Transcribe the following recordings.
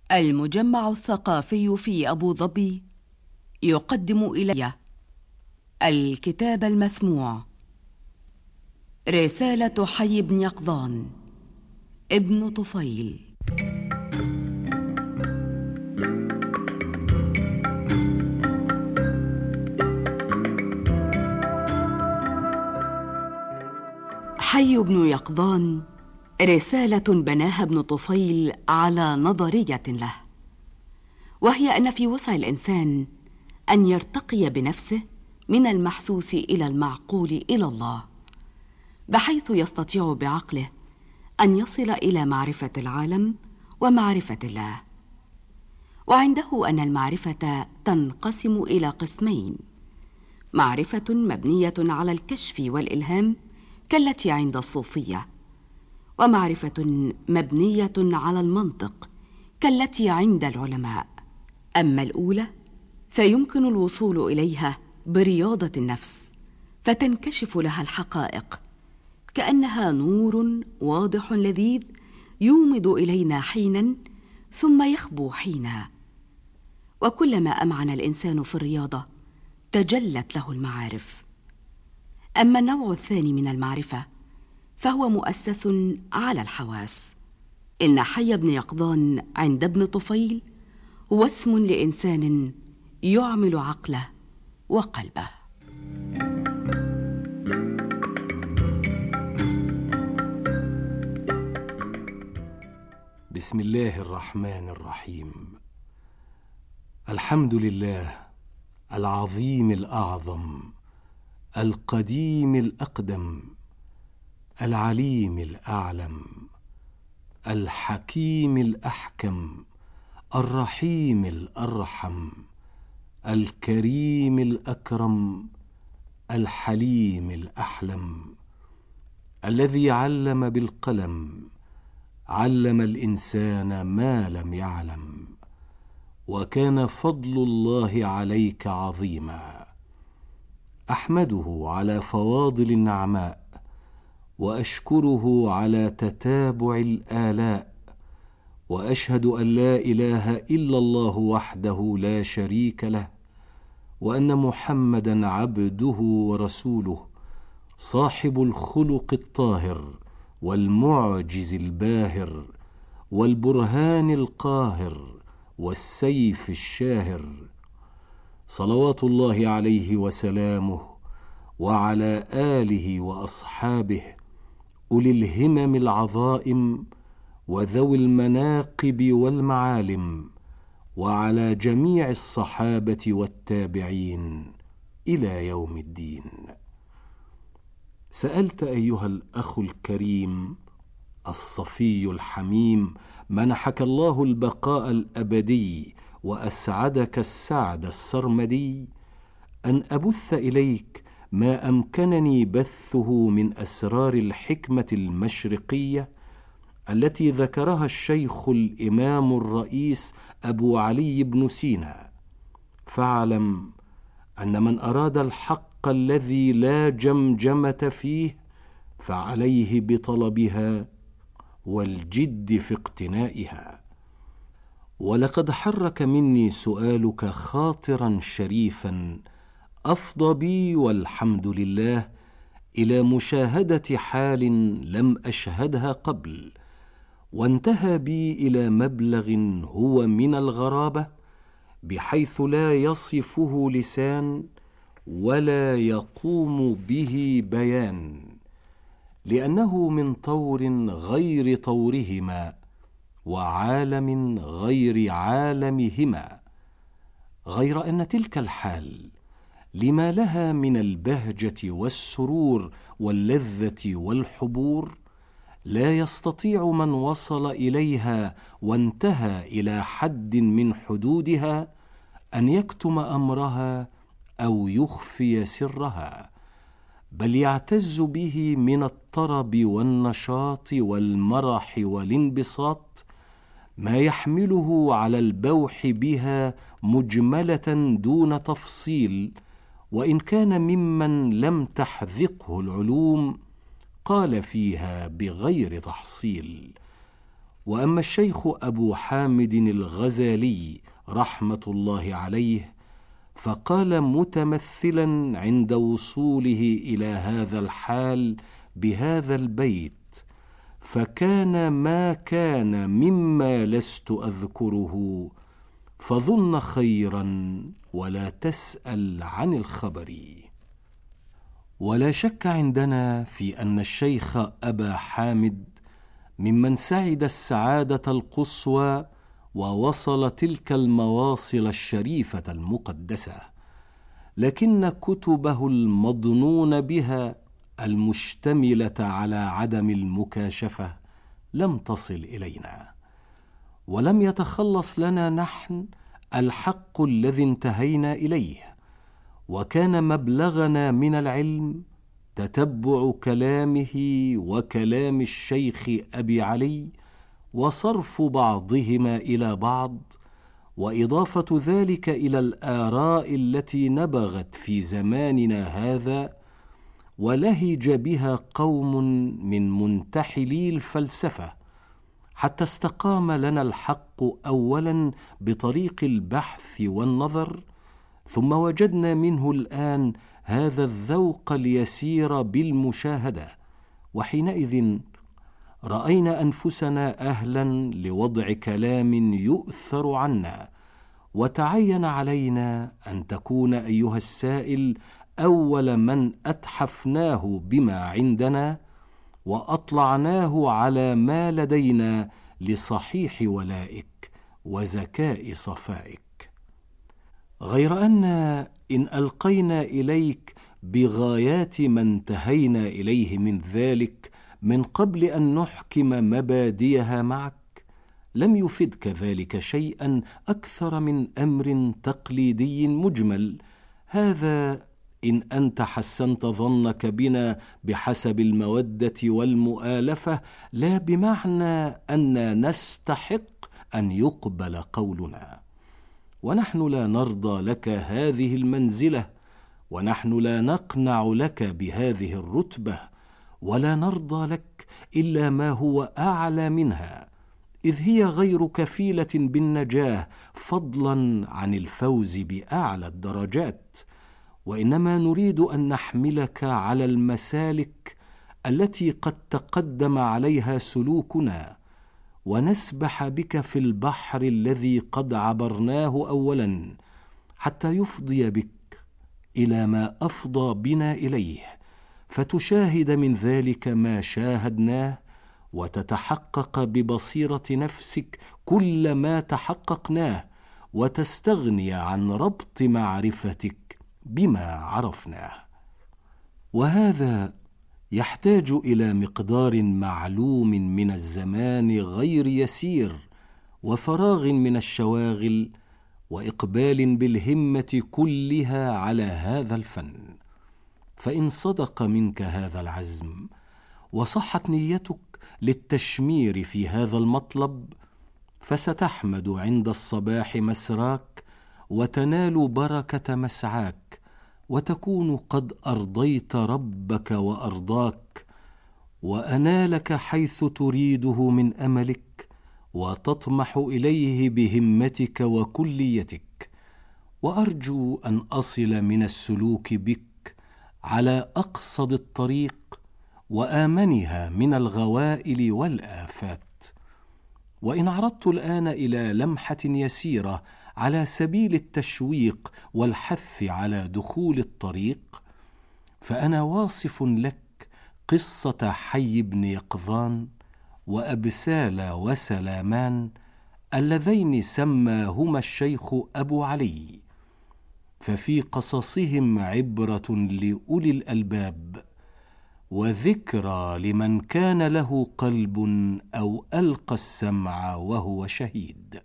المجمع الثقافي في أبو ظبي يقدم إلي الكتاب المسموع، رسالة حي بن يقظان ابن طفيل. حي بن يقظان رسالة بناها ابن طفيل على نظرية له، وهي أن في وسع الإنسان أن يرتقي بنفسه من المحسوس إلى المعقول إلى الله، بحيث يستطيع بعقله أن يصل إلى معرفة العالم ومعرفة الله. وعنده أن المعرفة تنقسم إلى قسمين: معرفة مبنية على الكشف والإلهام كالتي عند الصوفية، ومعرفة مبنية على المنطق كالتي عند العلماء. أما الأولى فيمكن الوصول إليها برياضة النفس، فتنكشف لها الحقائق كأنها نور واضح لذيذ يومض إلينا حينا ثم يخبو حينا. وكلما أمعن الإنسان في الرياضة تجلت له المعارف. أما النوع الثاني من المعرفة فهو مؤسس على الحواس. إن حي بن يقظان عند ابن طفيل هو اسم لإنسان يعمل عقله وقلبه. بسم الله الرحمن الرحيم. الحمد لله العظيم الأعظم، القديم الأقدم، العليم الأعلم، الحكيم الأحكم، الرحيم الأرحم، الكريم الأكرم، الحليم الأحلم، الذي علم بالقلم، علم الإنسان ما لم يعلم، وكان فضل الله عليك عظيما. أحمده على فواضل النعماء، وأشكره على تتابع الآلاء، وأشهد أن لا إله إلا الله وحده لا شريك له، وأن محمدا عبده ورسوله، صاحب الخلق الطاهر والمعجز الباهر والبرهان القاهر والسيف الشاهر، صلوات الله عليه وسلامه، وعلى آله وأصحابه أولي الهمم العظائم وذوي المناقب والمعالم، وعلى جميع الصحابة والتابعين إلى يوم الدين. سألت أيها الأخ الكريم الصفي الحميم، منحك الله البقاء الأبدي وأسعدك السعد السرمدي، أن أبث إليك ما أمكنني بثه من أسرار الحكمة المشرقية التي ذكرها الشيخ الإمام الرئيس أبو علي بن سينا. فاعلم أن من أراد الحق الذي لا جمجمة فيه فعليه بطلبها والجد في اقتنائها. ولقد حرك مني سؤالك خاطرا شريفا أفضى بي والحمد لله إلى مشاهدة حال لم أشهدها قبل، وانتهى بي إلى مبلغ هو من الغرابة بحيث لا يصفه لسان ولا يقوم به بيان، لأنه من طور غير طورهما وعالم غير عالمهما، غير أن تلك الحال لما لها من البهجة والسرور واللذة والحبور لا يستطيع من وصل إليها وانتهى إلى حد من حدودها أن يكتم أمرها أو يخفي سرها، بل يعتز به من الطرب والنشاط والمرح والانبساط ما يحمله على البوح بها مجملة دون تفصيل، وإن كان ممن لم تحذقه العلوم قال فيها بغير تحصيل. وأما الشيخ أبو حامد الغزالي رحمة الله عليه فقال متمثلا عند وصوله إلى هذا الحال بهذا البيت: فكان ما كان مما لست أذكره، فظن خيرا ولا تسأل عن الخبر. ولا شك عندنا في أن الشيخ أبا حامد ممن سعد السعادة القصوى ووصل تلك المواصل الشريفة المقدسة، لكن كتبه المضنون بها المشتملة على عدم المكاشفة لم تصل إلينا، ولم يتخلص لنا نحن الحق الذي انتهينا إليه، وكان مبلغنا من العلم تتبع كلامه وكلام الشيخ أبي علي، وصرف بعضهما إلى بعض، وإضافة ذلك إلى الآراء التي نبغت في زماننا هذا ولهج بها قوم من منتحلي الفلسفة، حتى استقام لنا الحق أولا بطريق البحث والنظر، ثم وجدنا منه الآن هذا الذوق اليسير بالمشاهدة، وحينئذ رأينا أنفسنا أهلا لوضع كلام يؤثر عنا، وتعين علينا أن تكون أيها السائل أول من أتحفناه بما عندنا وأطلعناه على ما لدينا لصحيح ولائك وزكاء صفائك. غير أن إن ألقينا إليك بغايات ما انتهينا إليه من ذلك من قبل أن نحكم مبادئها معك، لم يفدك ذلك شيئا أكثر من أمر تقليدي مجمل، هذا إن أنت حسنت ظنك بنا بحسب المودة والمؤالفة، لا بمعنى أن نستحق أن يقبل قولنا. ونحن لا نرضى لك هذه المنزلة، ونحن لا نقنع لك بهذه الرتبة، ولا نرضى لك إلا ما هو أعلى منها، إذ هي غير كفيلة بالنجاة فضلا عن الفوز بأعلى الدرجات، وإنما نريد أن نحملك على المسالك التي قد تقدم عليها سلوكنا، ونسبح بك في البحر الذي قد عبرناه أولا، حتى يفضي بك إلى ما أفضى بنا إليه، فتشاهد من ذلك ما شاهدناه، وتتحقق ببصيرة نفسك كل ما تحققناه، وتستغني عن ربط معرفتك بما عرفناه. وهذا يحتاج إلى مقدار معلوم من الزمان غير يسير، وفراغ من الشواغل، وإقبال بالهمة كلها على هذا الفن. فإن صدق منك هذا العزم وصحت نيتك للتشمير في هذا المطلب، فستحمد عند الصباح مسراك، وتنال بركة مسعاك، وتكون قد أرضيت ربك وأرضاك، وأنالك حيث تريده من أملك، وتطمح إليه بهمتك وكليتك. وأرجو أن أصل من السلوك بك على أقصد الطريق وآمنها من الغوائل والآفات. وإن عرضت الآن إلى لمحة يسيرة على سبيل التشويق والحث على دخول الطريق، فأنا واصف لك قصة حي بن يقظان وأبسال وسلامان اللذين سماهما الشيخ أبو علي، ففي قصصهم عبرة لأولي الألباب، وذكرى لمن كان له قلب أو ألقى السمع وهو شهيد.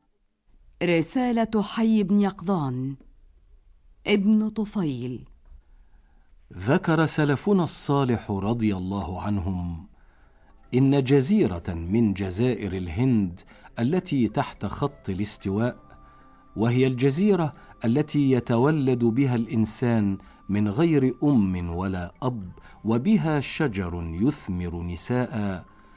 رسالة حي بن يقظان ابن طفيل. ذكر سلفنا الصالح رضي الله عنهم إن جزيرة من جزائر الهند التي تحت خط الاستواء، وهي الجزيرة التي يتولد بها الإنسان من غير أم ولا أب، وبها شجر يثمر نساء،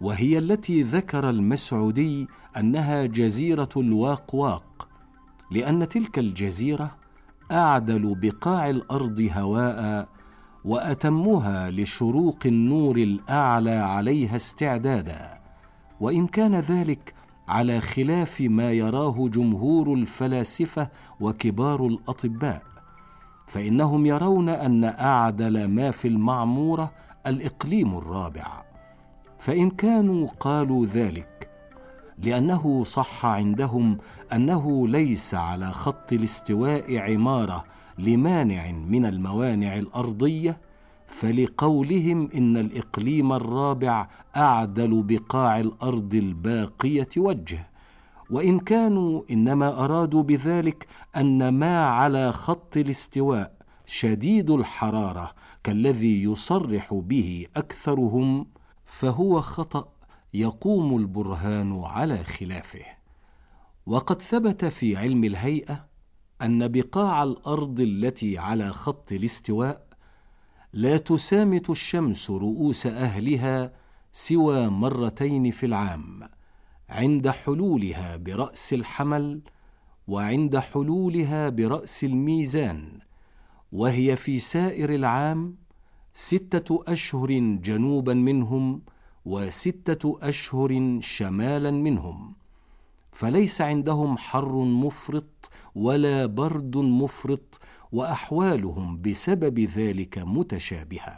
وهي التي ذكر المسعودي أنها جزيرة الواقواق، لأن تلك الجزيرة أعدل بقاع الأرض هواء وأتمها لشروق النور الأعلى عليها استعدادا، وإن كان ذلك على خلاف ما يراه جمهور الفلاسفة وكبار الأطباء، فإنهم يرون أن أعدل ما في المعمورة الإقليم الرابع. فإن كانوا قالوا ذلك لأنه صح عندهم أنه ليس على خط الاستواء عمارة لمانع من الموانع الأرضية، فلقولهم إن الإقليم الرابع أعدل بقاع الأرض الباقية وجه. وإن كانوا إنما أرادوا بذلك أن ما على خط الاستواء شديد الحرارة كالذي يصرح به أكثرهم، فهو خطأ يقوم البرهان على خلافه. وقد ثبت في علم الهيئة أن بقاع الأرض التي على خط الاستواء لا تسامت الشمس رؤوس أهلها سوى مرتين في العام، عند حلولها برأس الحمل وعند حلولها برأس الميزان، وهي في سائر العام 6 أشهر جنوبا منهم و6 أشهر شمالا منهم، فليس عندهم حر مفرط ولا برد مفرط، وأحوالهم بسبب ذلك متشابهة.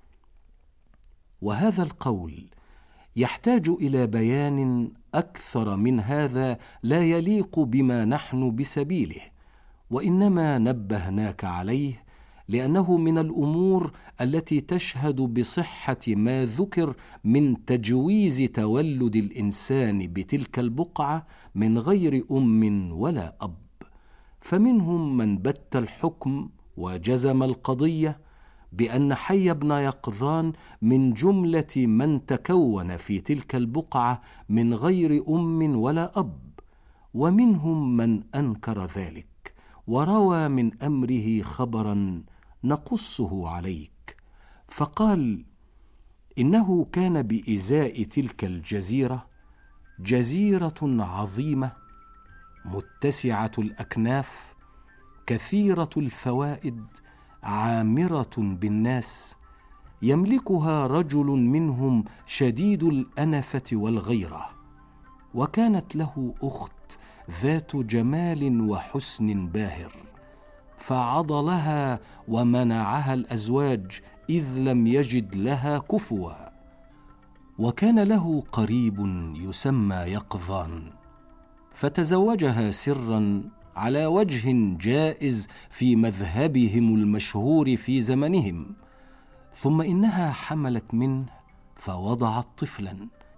وهذا القول يحتاج إلى بيان أكثر من هذا لا يليق بما نحن بسبيله، وإنما نبهناك عليه لأنه من الأمور التي تشهد بصحة ما ذكر من تجويز تولد الإنسان بتلك البقعة من غير أم ولا أب. فمنهم من بت الحكم وجزم القضية بأن حي بن يقظان من جملة من تكون في تلك البقعة من غير أم ولا أب، ومنهم من أنكر ذلك وروى من أمره خبرا نقصه عليك، فقال إنه كان بإزاء تلك الجزيرة جزيرة عظيمة متسعة الأكناف كثيرة الفوائد عامرة بالناس، يملكها رجل منهم شديد الأنفة والغيرة، وكانت له أخت ذات جمال وحسن باهر، فعضلها ومنعها الأزواج إذ لم يجد لها كفوا. وكان له قريب يسمى يقظان، فتزوجها سرا على وجه جائز في مذهبهم المشهور في زمنهم، ثم إنها حملت منه فوضعت طفلا،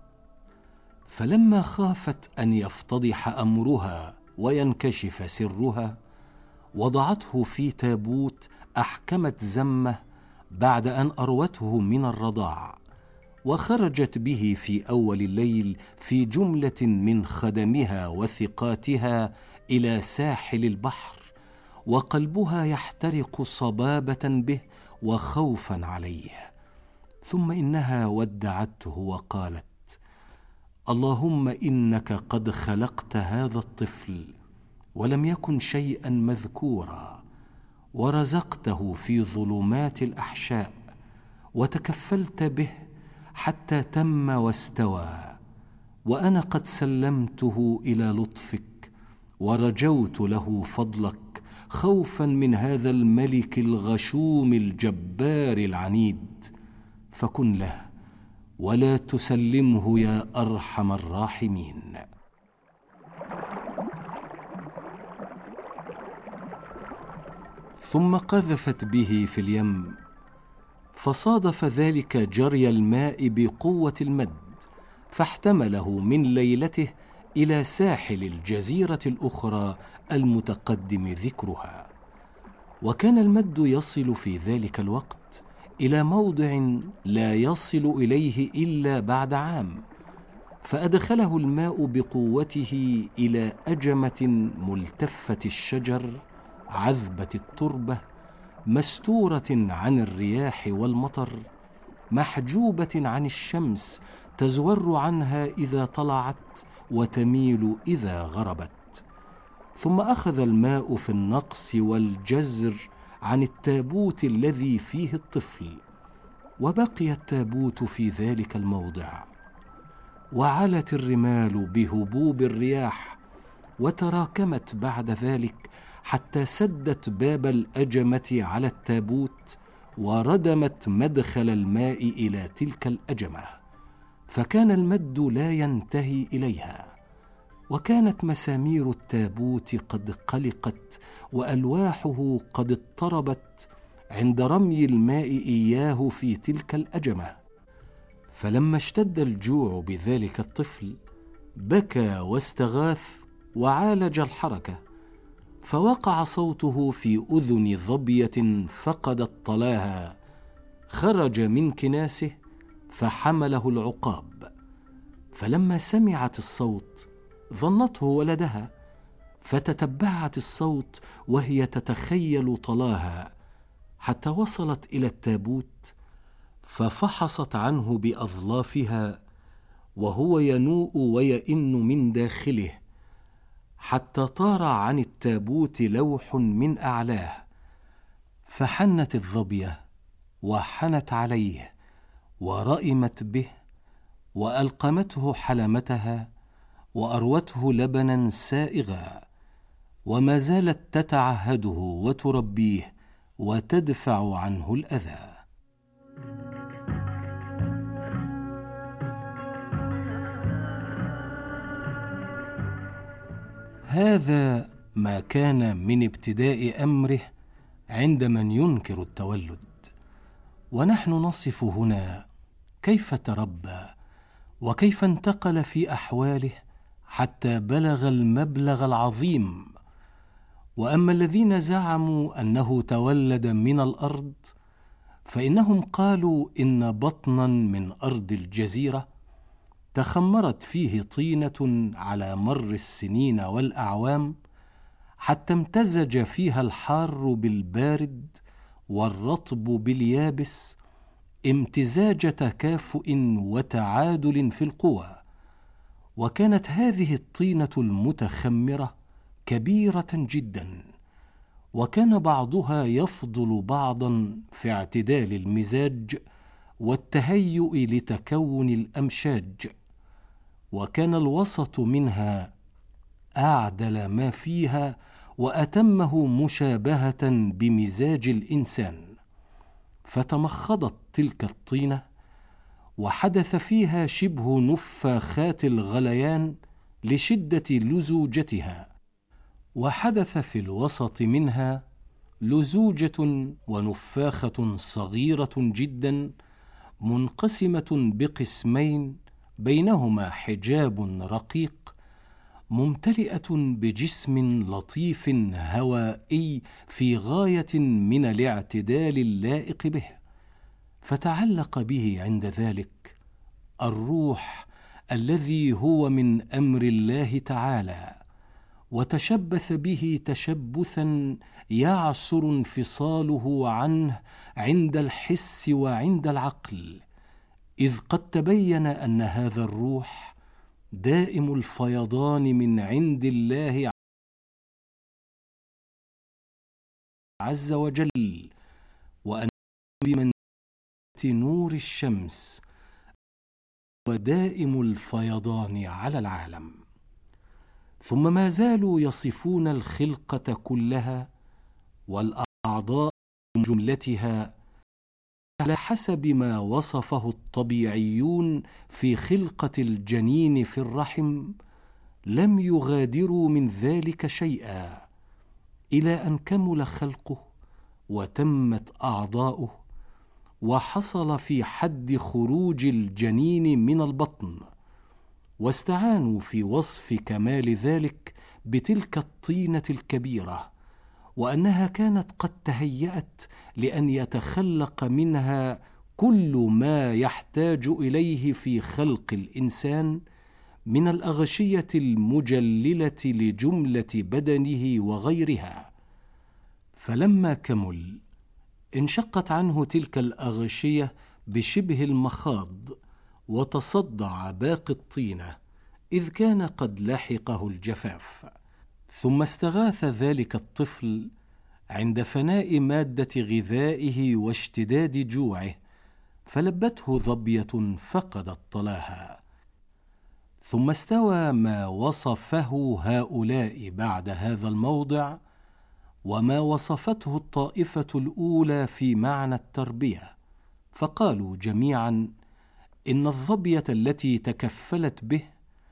فلما خافت أن يفتضح أمرها وينكشف سرها وضعته في تابوت أحكمت زمه بعد أن أروته من الرضاع، وخرجت به في أول الليل في جملة من خدمها وثقاتها إلى ساحل البحر، وقلبها يحترق صبابة به وخوفا عليه. ثم إنها ودعته وقالت: اللهم إنك قد خلقت هذا الطفل ولم يكن شيئا مذكورا، ورزقته في ظلمات الأحشاء، وتكفلت به حتى تم واستوى، وأنا قد سلمته إلى لطفك ورجوت له فضلك خوفا من هذا الملك الغشوم الجبار العنيد، فكن له ولا تسلمه يا أرحم الراحمين. ثم قذفت به في اليم، فصادف ذلك جري الماء بقوة المد، فاحتمله من ليلته إلى ساحل الجزيرة الأخرى المتقدم ذكرها. وكان المد يصل في ذلك الوقت إلى موضع لا يصل إليه إلا بعد عام، فأدخله الماء بقوته إلى أجمة ملتفة الشجر عذبة التربة مستورة عن الرياح والمطر، محجوبة عن الشمس تزور عنها إذا طلعت وتميل إذا غربت. ثم أخذ الماء في النقص والجزر عن التابوت الذي فيه الطفل، وبقي التابوت في ذلك الموضع. وعلت الرمال بهبوب الرياح، وتراكمت بعد ذلك حتى سدت باب الأجمة على التابوت، وردمت مدخل الماء إلى تلك الأجمة، فكان المد لا ينتهي إليها. وكانت مسامير التابوت قد قلقت، وألواحه قد اضطربت عند رمي الماء إياه في تلك الأجمة. فلما اشتد الجوع بذلك الطفل بكى واستغاث وعالج الحركة، فوقع صوته في أذن ظبية فقدت طلاها، خرج من كناسه فحمله العقاب. فلما سمعت الصوت ظنته ولدها، فتتبعت الصوت وهي تتخيل طلاها حتى وصلت إلى التابوت، ففحصت عنه بأظلافها وهو ينوء ويئن من داخله، حتى طار عن التابوت لوح من أعلاه. فحنت الظبية وحنت عليه ورئمت به، وألقمته حلمتها وأروته لبنا سائغا، وما زالت تتعهده وتربيه وتدفع عنه الأذى. هذا ما كان من ابتداء أمره عند من ينكر التولد. ونحن نصف هنا كيف تربى وكيف انتقل في أحواله حتى بلغ المبلغ العظيم. وأما الذين زعموا أنه تولد من الأرض، فإنهم قالوا إن بطنا من أرض الجزيرة تخمرت فيه طينة على مر السنين والأعوام، حتى امتزج فيها الحار بالبارد والرطب باليابس، امتزاج تكافؤ وتعادل في القوى. وكانت هذه الطينة المتخمرة كبيرة جدا، وكان بعضها يفضل بعضا في اعتدال المزاج والتهيؤ لتكون الأمشاج، وكان الوسط منها أعدل ما فيها وأتمه مشابهة بمزاج الإنسان. فتمخضت تلك الطينة وحدث فيها شبه نفاخات الغليان لشدة لزوجتها، وحدث في الوسط منها لزوجة ونفاخة صغيرة جدا منقسمة بقسمين بينهما حجاب رقيق، ممتلئة بجسم لطيف هوائي في غاية من الاعتدال اللائق به. فتعلق به عند ذلك الروح الذي هو من أمر الله تعالى، وتشبث به تشبثا يعسر انفصاله عنه عند الحس وعند العقل، إذ قد تبين أن هذا الروح دائم الفيضان من عند الله عز وجل، وأن بمنزلة نور الشمس ودائم الفيضان على العالم. ثم ما زالوا يصفون الخلقة كلها والأعضاء من جملتها على حسب ما وصفه الطبيعيون في خلقة الجنين في الرحم، لم يغادروا من ذلك شيئا إلى أن كمل خلقه وتمت أعضاؤه، وحصل في حد خروج الجنين من البطن. واستعانوا في وصف كمال ذلك بتلك الطينة الكبيرة، وأنها كانت قد تهيأت لأن يتخلق منها كل ما يحتاج إليه في خلق الإنسان من الأغشية المجللة لجملة بدنه وغيرها. فلما كمل انشقت عنه تلك الأغشية بشبه المخاض، وتصدع باقي الطينة، إذ كان قد لحقه الجفاف. ثم استغاث ذلك الطفل عند فناء مادة غذائه واشتداد جوعه، فلبته ظبية فقدت طلاها. ثم استوى ما وصفه هؤلاء بعد هذا الموضع وما وصفته الطائفة الأولى في معنى التربية، فقالوا جميعا إن الظبية التي تكفلت به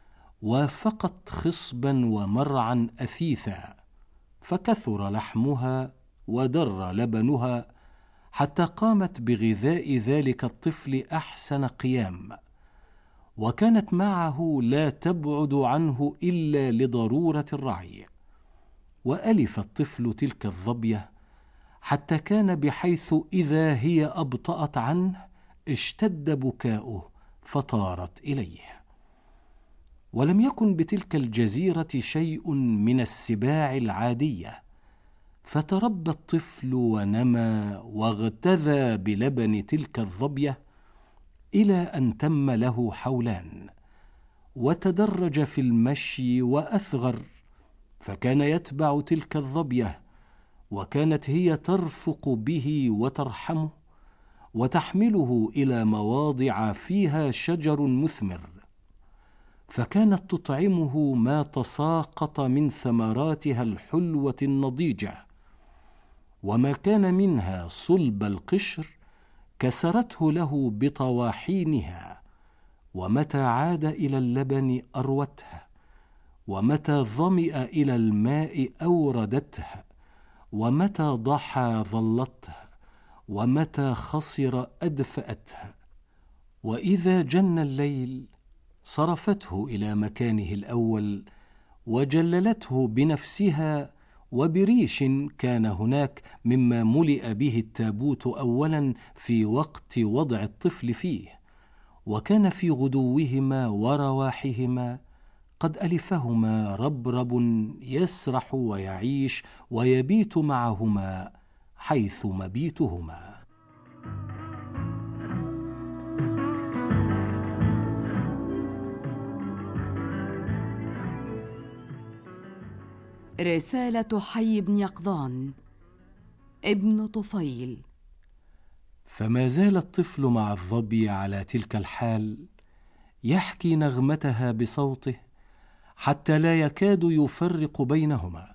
وافقت خصبا ومرعا أثيثا، فكثر لحمها ودر لبنها حتى قامت بغذاء ذلك الطفل أحسن قيام، وكانت معه لا تبعد عنه إلا لضرورة الرعي. وألف الطفل تلك الظبية حتى كان بحيث إذا هي أبطأت عنه اشتد بكاؤه فطارت إليه. ولم يكن بتلك الجزيرة شيء من السباع العادية، فتربى الطفل ونمى واغتذى بلبن تلك الظبية إلى أن تم له حولان، وتدرج في المشي وأثغر، فكان يتبع تلك الظبية، وكانت هي ترفق به وترحمه وتحمله إلى مواضع فيها شجر مثمر، فكانت تطعمه ما تساقط من ثمراتها الحلوة النضيجة، وما كان منها صلب القشر كسرته له بطواحينها، ومتى عاد إلى اللبن أروته، ومتى ظمئ إلى الماء أوردته، ومتى ضحى ظلته، ومتى خصر أدفأته. وإذا جن الليل صرفته إلى مكانه الأول وجللته بنفسها وبريش كان هناك مما ملئ به التابوت أولا في وقت وضع الطفل فيه، وكان في غدوهما ورواحهما قد ألفهما ربرب يسرح ويعيش ويبيت معهما حيث مبيتهما. رسالة حي بن يقظان ابن طفيل. فما زال الطفل مع الظبي على تلك الحال، يحكي نغمتها بصوته حتى لا يكاد يفرق بينهما،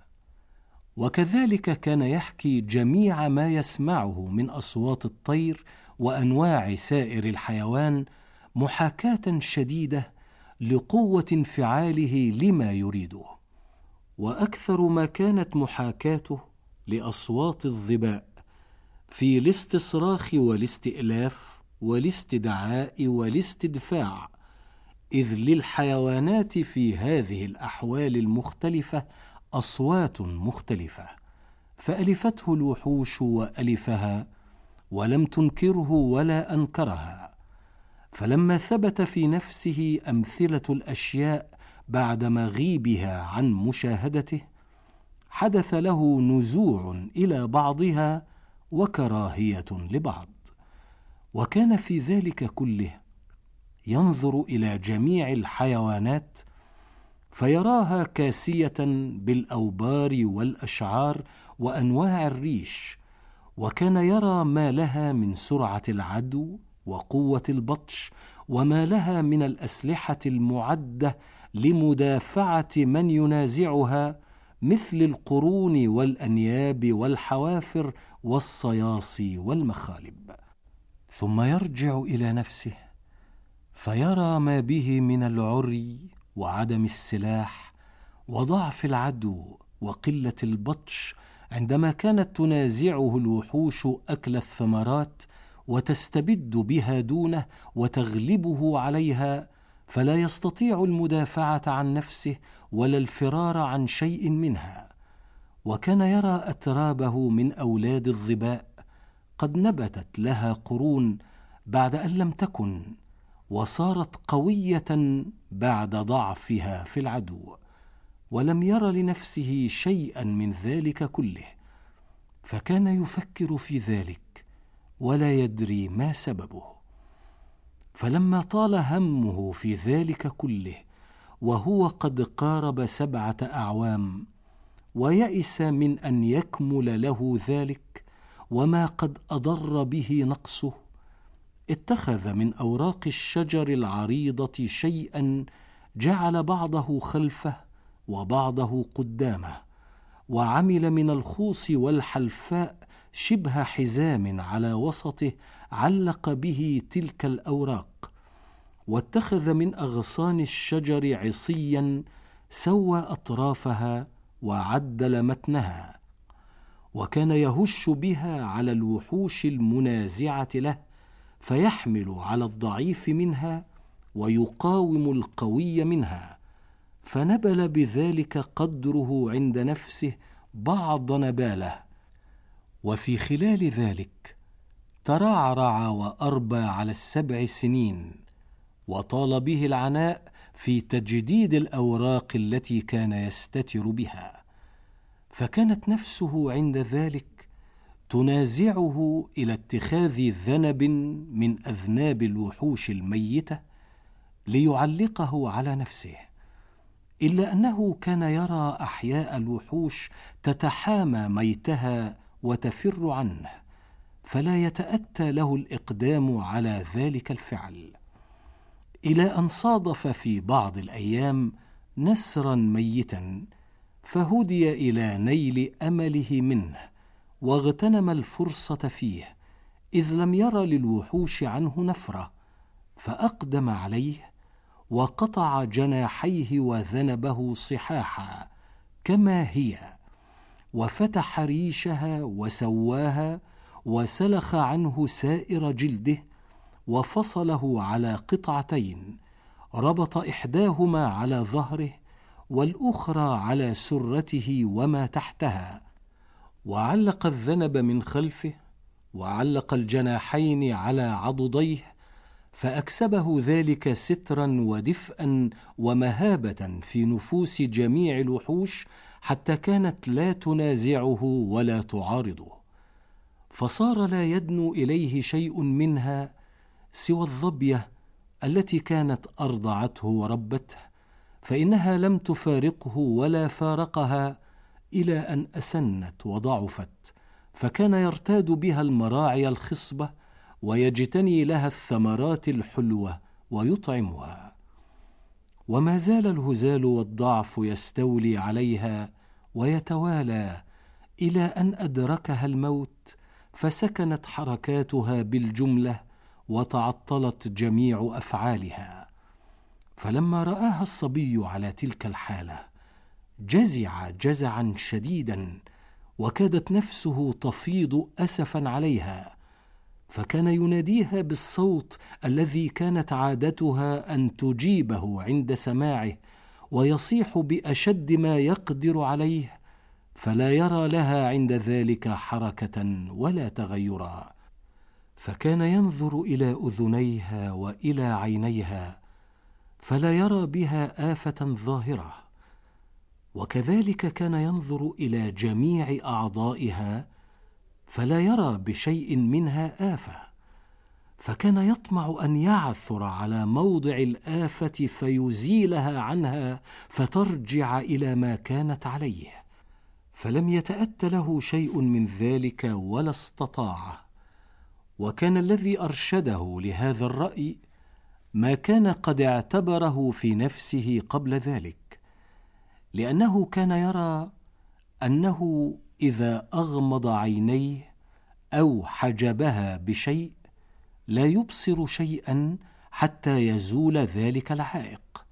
وكذلك كان يحكي جميع ما يسمعه من أصوات الطير وأنواع سائر الحيوان، محاكاة شديدة لقوة انفعاله لما يريده. وأكثر ما كانت محاكاته لأصوات الظباء في الاستصراخ والاستئلاف والاستدعاء والاستدفاع، إذ للحيوانات في هذه الأحوال المختلفة أصوات مختلفة، فألفته الوحوش وألفها ولم تنكره ولا أنكرها. فلما ثبت في نفسه أمثلة الأشياء بعد مغيبها عن مشاهدته، حدث له نزوع إلى بعضها وكراهية لبعض، وكان في ذلك كله ينظر إلى جميع الحيوانات فيراها كاسية بالأوبار والأشعار وأنواع الريش، وكان يرى ما لها من سرعة العدو وقوة البطش، وما لها من الأسلحة المعدة لمدافعة من ينازعها، مثل القرون والأنياب والحوافر والصياصي والمخالب. ثم يرجع إلى نفسه فيرى ما به من العري وعدم السلاح وضعف العدو وقلة البطش، عندما كانت تنازعه الوحوش أكل الثمرات وتستبد بها دونه وتغلبه عليها، فلا يستطيع المدافعة عن نفسه ولا الفرار عن شيء منها. وكان يرى أترابه من أولاد الظباء قد نبتت لها قرون بعد أن لم تكن، وصارت قوية بعد ضعفها في العدو، ولم ير لنفسه شيئا من ذلك كله، فكان يفكر في ذلك ولا يدري ما سببه. فلما طال همه في ذلك كله وهو قد قارب 7 أعوام، ويئس من أن يكمل له ذلك وما قد أضر به نقصه، اتخذ من أوراق الشجر العريضة شيئا جعل بعضه خلفه وبعضه قدامه، وعمل من الخوص والحلفاء شبه حزام على وسطه علق به تلك الأوراق، واتخذ من أغصان الشجر عصيا سوى أطرافها وعدل متنها، وكان يهش بها على الوحوش المنازعة له، فيحمل على الضعيف منها ويقاوم القوي منها، فنبل بذلك قدره عند نفسه بعض نباله. وفي خلال ذلك ترعرع وأربى على 7 سنين، وطال به العناء في تجديد الأوراق التي كان يستتر بها، فكانت نفسه عند ذلك تنازعه إلى اتخاذ ذنب من أذناب الوحوش الميتة ليعلقه على نفسه، إلا أنه كان يرى أحياء الوحوش تتحامى ميتها وتفر عنه، فلا يتأتى له الإقدام على ذلك الفعل، إلى أن صادف في بعض الأيام نسرا ميتا، فهدي إلى نيل أمله منه واغتنم الفرصة فيه، إذ لم ير للوحوش عنه نفرة، فأقدم عليه وقطع جناحيه وذنبه صحاحا كما هي، وفتح ريشها وسواها، وسلخ عنه سائر جلده، وفصله على قطعتين، ربط إحداهما على ظهره والأخرى على سرته وما تحتها، وعلق الذنب من خلفه، وعلق الجناحين على عضديه، فأكسبه ذلك سترا ودفئا ومهابة في نفوس جميع الوحوش، حتى كانت لا تنازعه ولا تعارضه، فصار لا يدنو إليه شيء منها سوى الظبية التي كانت أرضعته وربته، فإنها لم تفارقه ولا فارقها إلى أن أسنت وضعفت، فكان يرتاد بها المراعي الخصبة ويجتني لها الثمرات الحلوة ويطعمها. وما زال الهزال والضعف يستولي عليها ويتوالى إلى أن أدركها الموت، فسكنت حركاتها بالجملة وتعطلت جميع أفعالها. فلما رآها الصبي على تلك الحالة جزع جزعا شديدا، وكادت نفسه تفيض أسفا عليها، فكان يناديها بالصوت الذي كانت عادتها أن تجيبه عند سماعه، ويصيح بأشد ما يقدر عليه، فلا يرى لها عند ذلك حركة ولا تغيرا، فكان ينظر إلى أذنيها وإلى عينيها فلا يرى بها آفة ظاهرة، وكذلك كان ينظر إلى جميع أعضائها فلا يرى بشيء منها آفة، فكان يطمع أن يعثر على موضع الآفة فيزيلها عنها فترجع إلى ما كانت عليه، فلم يتأت له شيء من ذلك ولا استطاعه. وكان الذي أرشده لهذا الرأي ما كان قد اعتبره في نفسه قبل ذلك، لأنه كان يرى أنه إذا أغمض عينيه أو حجبها بشيء لا يبصر شيئا حتى يزول ذلك العائق،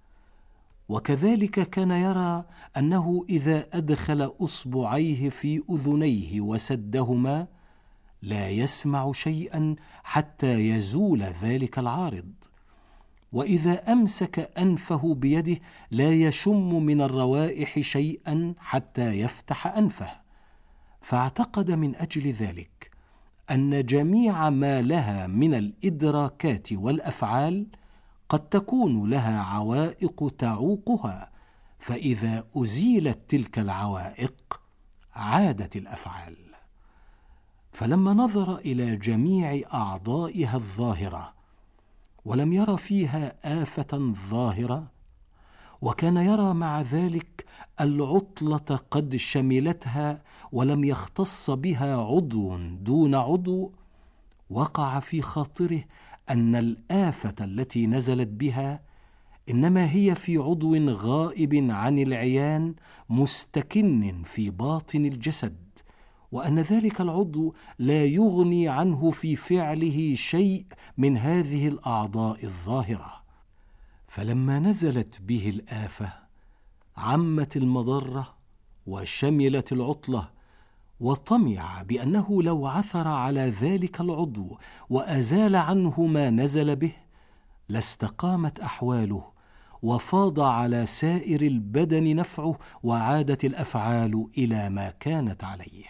وكذلك كان يرى أنه إذا أدخل أصبعيه في أذنيه وسدهما لا يسمع شيئا حتى يزول ذلك العارض، وإذا أمسك أنفه بيده لا يشم من الروائح شيئا حتى يفتح أنفه، فاعتقد من أجل ذلك أن جميع ما لها من الإدراكات والأفعال قد تكون لها عوائق تعوقها، فإذا أزيلت تلك العوائق عادت الأفعال. فلما نظر إلى جميع أعضائها الظاهرة ولم ير فيها آفة ظاهرة، وكان يرى مع ذلك العطلة قد شملتها ولم يختص بها عضو دون عضو، وقع في خاطره أن الآفة التي نزلت بها إنما هي في عضو غائب عن العيان مستكن في باطن الجسد، وأن ذلك العضو لا يغني عنه في فعله شيء من هذه الأعضاء الظاهرة. فلما نزلت به الآفة عمت المضرة وشملت العطلة، وطمع بأنه لو عثر على ذلك العضو وأزال عنه ما نزل به لاستقامت أحواله، وفاض على سائر البدن نفعه، وعادت الأفعال إلى ما كانت عليه.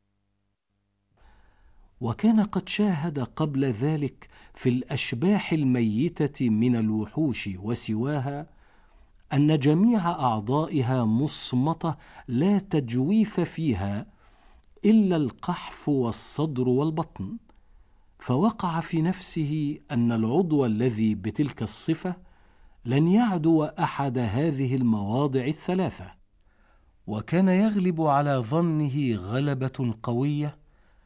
وكان قد شاهد قبل ذلك في الأشباح الميتة من الوحوش وسواها أن جميع أعضائها مصمتة لا تجويف فيها إلا القحف والصدر والبطن، فوقع في نفسه أن العضو الذي بتلك الصفة لن يعدو أحد هذه المواضع الثلاثة، وكان يغلب على ظنه غلبة قوية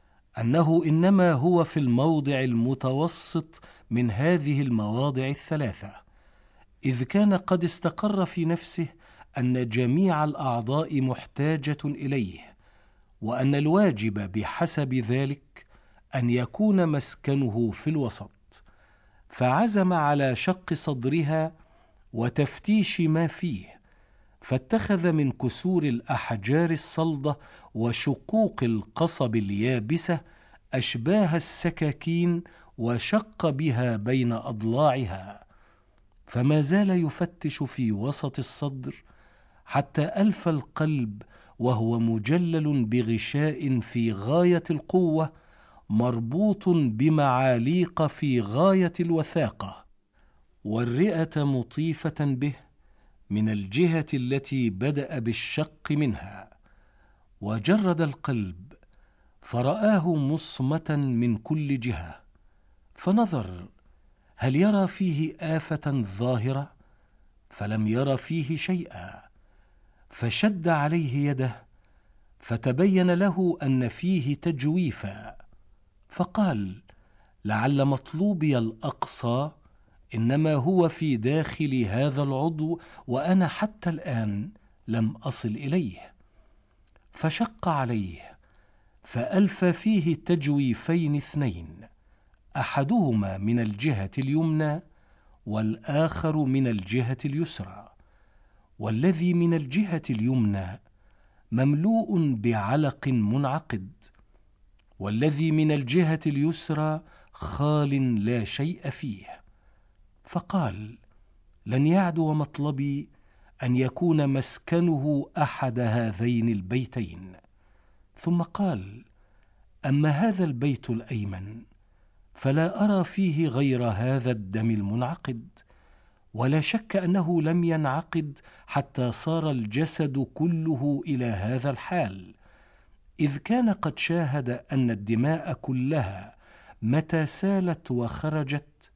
أنه إنما هو في الموضع المتوسط من هذه المواضع الثلاثة، إذ كان قد استقر في نفسه أن جميع الأعضاء محتاجة إليه، وأن الواجب بحسب ذلك أن يكون مسكنه في الوسط، فعزم على شق صدرها وتفتيش ما فيه، فاتخذ من كسور الأحجار الصلدة وشقوق القصب اليابسة أشباه السكاكين وشق بها بين أضلاعها، فما زال يفتش في وسط الصدر حتى ألف القلب وهو مجلل بغشاء في غاية القوة مربوط بمعاليق في غاية الوثاقة، والرئة مطيفة به من الجهة التي بدأ بالشق منها، وجرد القلب فرآه مصمتا من كل جهة، فنظر هل يرى فيه آفة ظاهرة، فلم ير فيه شيئا، فشد عليه يده فتبين له أن فيه تجويفا، فقال: لعل مطلوبي الأقصى إنما هو في داخل هذا العضو، وأنا حتى الآن لم أصل إليه. فشق عليه فألفى فيه تجويفين اثنين، أحدهما من الجهة اليمنى والآخر من الجهة اليسرى، والذي من الجهة اليمنى مملوء بعلق منعقد، والذي من الجهة اليسرى خال لا شيء فيه. فقال: لن يعدو مطلبي أن يكون مسكنه أحد هذين البيتين. ثم قال: أما هذا البيت الأيمن فلا أرى فيه غير هذا الدم المنعقد، ولا شك أنه لم ينعقد حتى صار الجسد كله إلى هذا الحال، إذ كان قد شاهد أن الدماء كلها متى سالت وخرجت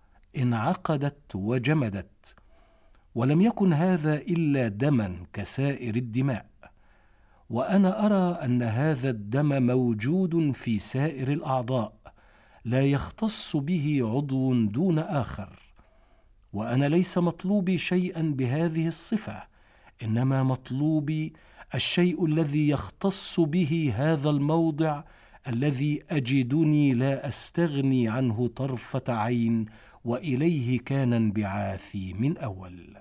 انعقدت وجمدت، ولم يكن هذا إلا دما كسائر الدماء، وأنا أرى أن هذا الدم موجود في سائر الأعضاء لا يختص به عضو دون آخر، وأنا ليس مطلوبي شيئا بهذه الصفة، إنما مطلوبي الشيء الذي يختص به هذا الموضع الذي أجدني لا أستغني عنه طرفة عين، وإليه كان انبعاثي من أول.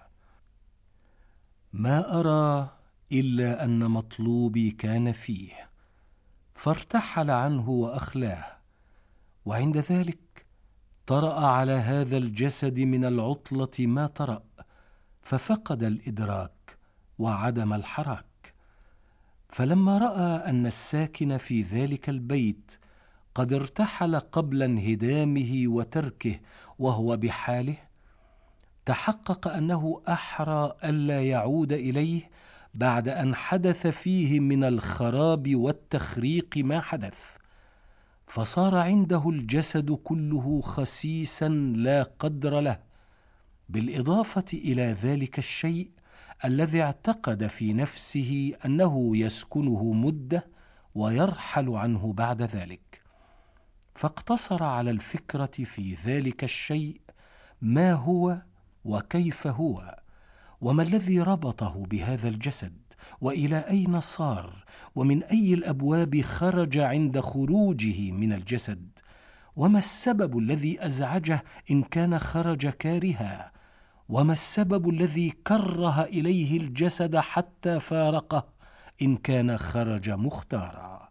ما أرى إلا أن مطلوبي كان فيه، فارتحل عنه وأخلاه، وعند ذلك طرأ على هذا الجسد من العطلة ما طرأ، ففقد الإدراك وعدم الحراك. فلما رأى أن الساكن في ذلك البيت قد ارتحل قبل انهدامه وتركه وهو بحاله، تحقق أنه أحرى ألا يعود إليه بعد أن حدث فيه من الخراب والتخريق ما حدث، فصار عنده الجسد كله خسيسا لا قدر له، بالإضافة إلى ذلك الشيء الذي اعتقد في نفسه أنه يسكنه مدة ويرحل عنه بعد ذلك، فاقتصر على الفكرة في ذلك الشيء ما هو وكيف هو، وما الذي ربطه بهذا الجسد، وإلى أين صار، ومن أي الأبواب خرج عند خروجه من الجسد، وما السبب الذي أزعجه إن كان خرج كارها، وما السبب الذي كره إليه الجسد حتى فارقه إن كان خرج مختارا.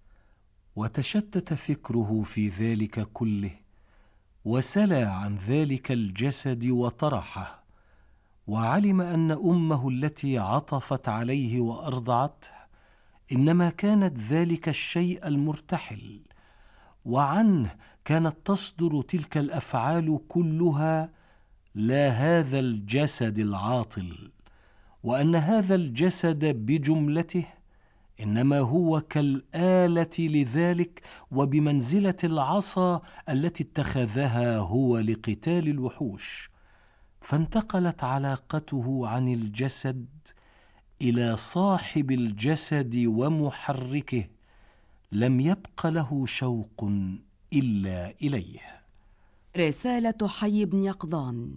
وتشتت فكره في ذلك كله، وسلى عن ذلك الجسد وطرحه، وعلم أن أمه التي عطفت عليه وأرضعته إنما كانت ذلك الشيء المرتحل، وعنه كانت تصدر تلك الأفعال كلها، لا هذا الجسد العاطل، وأن هذا الجسد بجملته إنما هو كالآلة لذلك، وبمنزلة العصا التي اتخذها هو لقتال الوحوش. فانتقلت علاقته عن الجسد إلى صاحب الجسد ومحركه، لم يبق له شوق إلا إليه. رسالة حي بن يقظان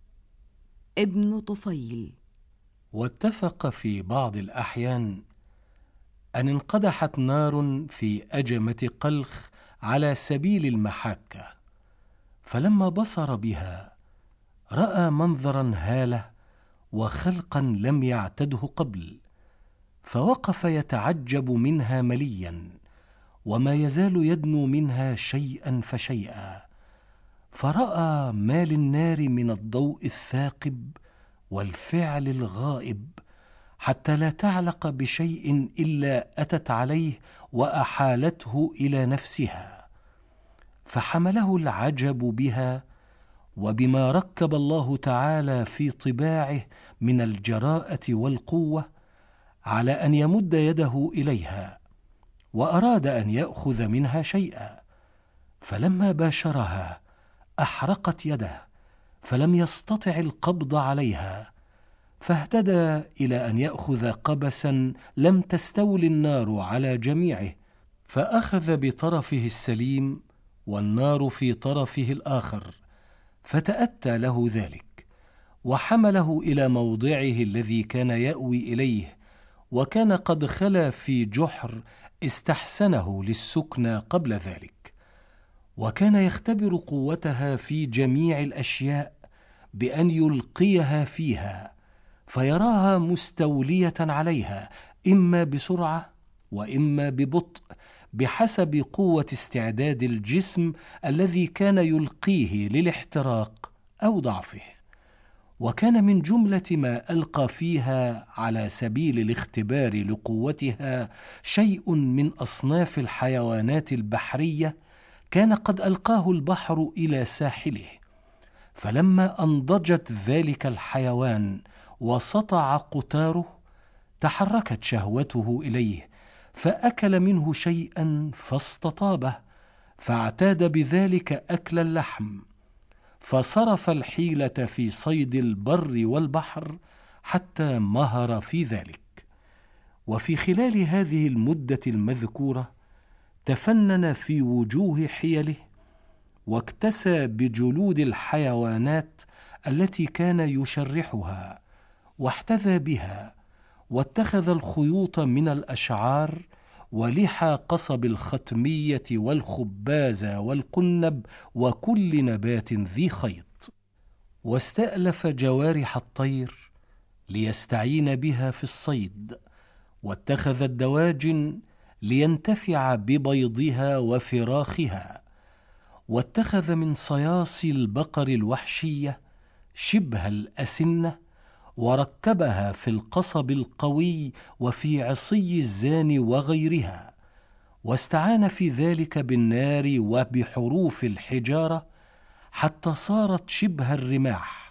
ابن طفيل. واتفق في بعض الأحيان أن انقدحت نار في أجمة قلخ على سبيل المحاكة، فلما بصر بها رأى منظرا هاله وخلقا لم يعتده قبل، فوقف يتعجب منها مليا، وما يزال يدنو منها شيئا فشيئا، فرأى ما للنار من الضوء الثاقب والفعل الغائب، حتى لا تعلق بشيء إلا أتت عليه وأحالته إلى نفسها، فحمله العجب بها وبما ركب الله تعالى في طباعه من الجراءة والقوة على أن يمد يده إليها، وأراد أن يأخذ منها شيئا، فلما باشرها أحرقت يده، فلم يستطع القبض عليها، فاهتدى إلى أن يأخذ قبسا لم تستول النار على جميعه، فأخذ بطرفه السليم والنار في طرفه الآخر، فتأتى له ذلك، وحمله إلى موضعه الذي كان يأوي إليه، وكان قد خلا في جحر استحسنه للسكنى قبل ذلك، وكان يختبر قوتها في جميع الأشياء بأن يلقيها فيها، فيراها مستولية عليها، إما بسرعة وإما ببطء، بحسب قوة استعداد الجسم الذي كان يلقيه للاحتراق أو ضعفه. وكان من جملة ما ألقى فيها على سبيل الاختبار لقوتها شيء من أصناف الحيوانات البحرية، كان قد ألقاه البحر إلى ساحله، فلما أنضجت ذلك الحيوان وسطع قتاره تحركت شهوته إليه، فأكل منه شيئا فاستطابه، فاعتاد بذلك أكل اللحم، فصرف الحيلة في صيد البر والبحر حتى مهر في ذلك. وفي خلال هذه المدة المذكورة تفنن في وجوه حيله، واكتسى بجلود الحيوانات التي كان يشرحها، واحتذى بها، واتخذ الخيوط من الأشعار ولحى قصب الختمية والخبازة والقنب وكل نبات ذي خيط، واستألف جوارح الطير ليستعين بها في الصيد، واتخذ الدواجن لينتفع ببيضها وفراخها، واتخذ من صياصي البقر الوحشية شبه الأسنة، وركبها في القصب القوي وفي عصي الزان وغيرها، واستعان في ذلك بالنار وبحروف الحجارة حتى صارت شبه الرماح،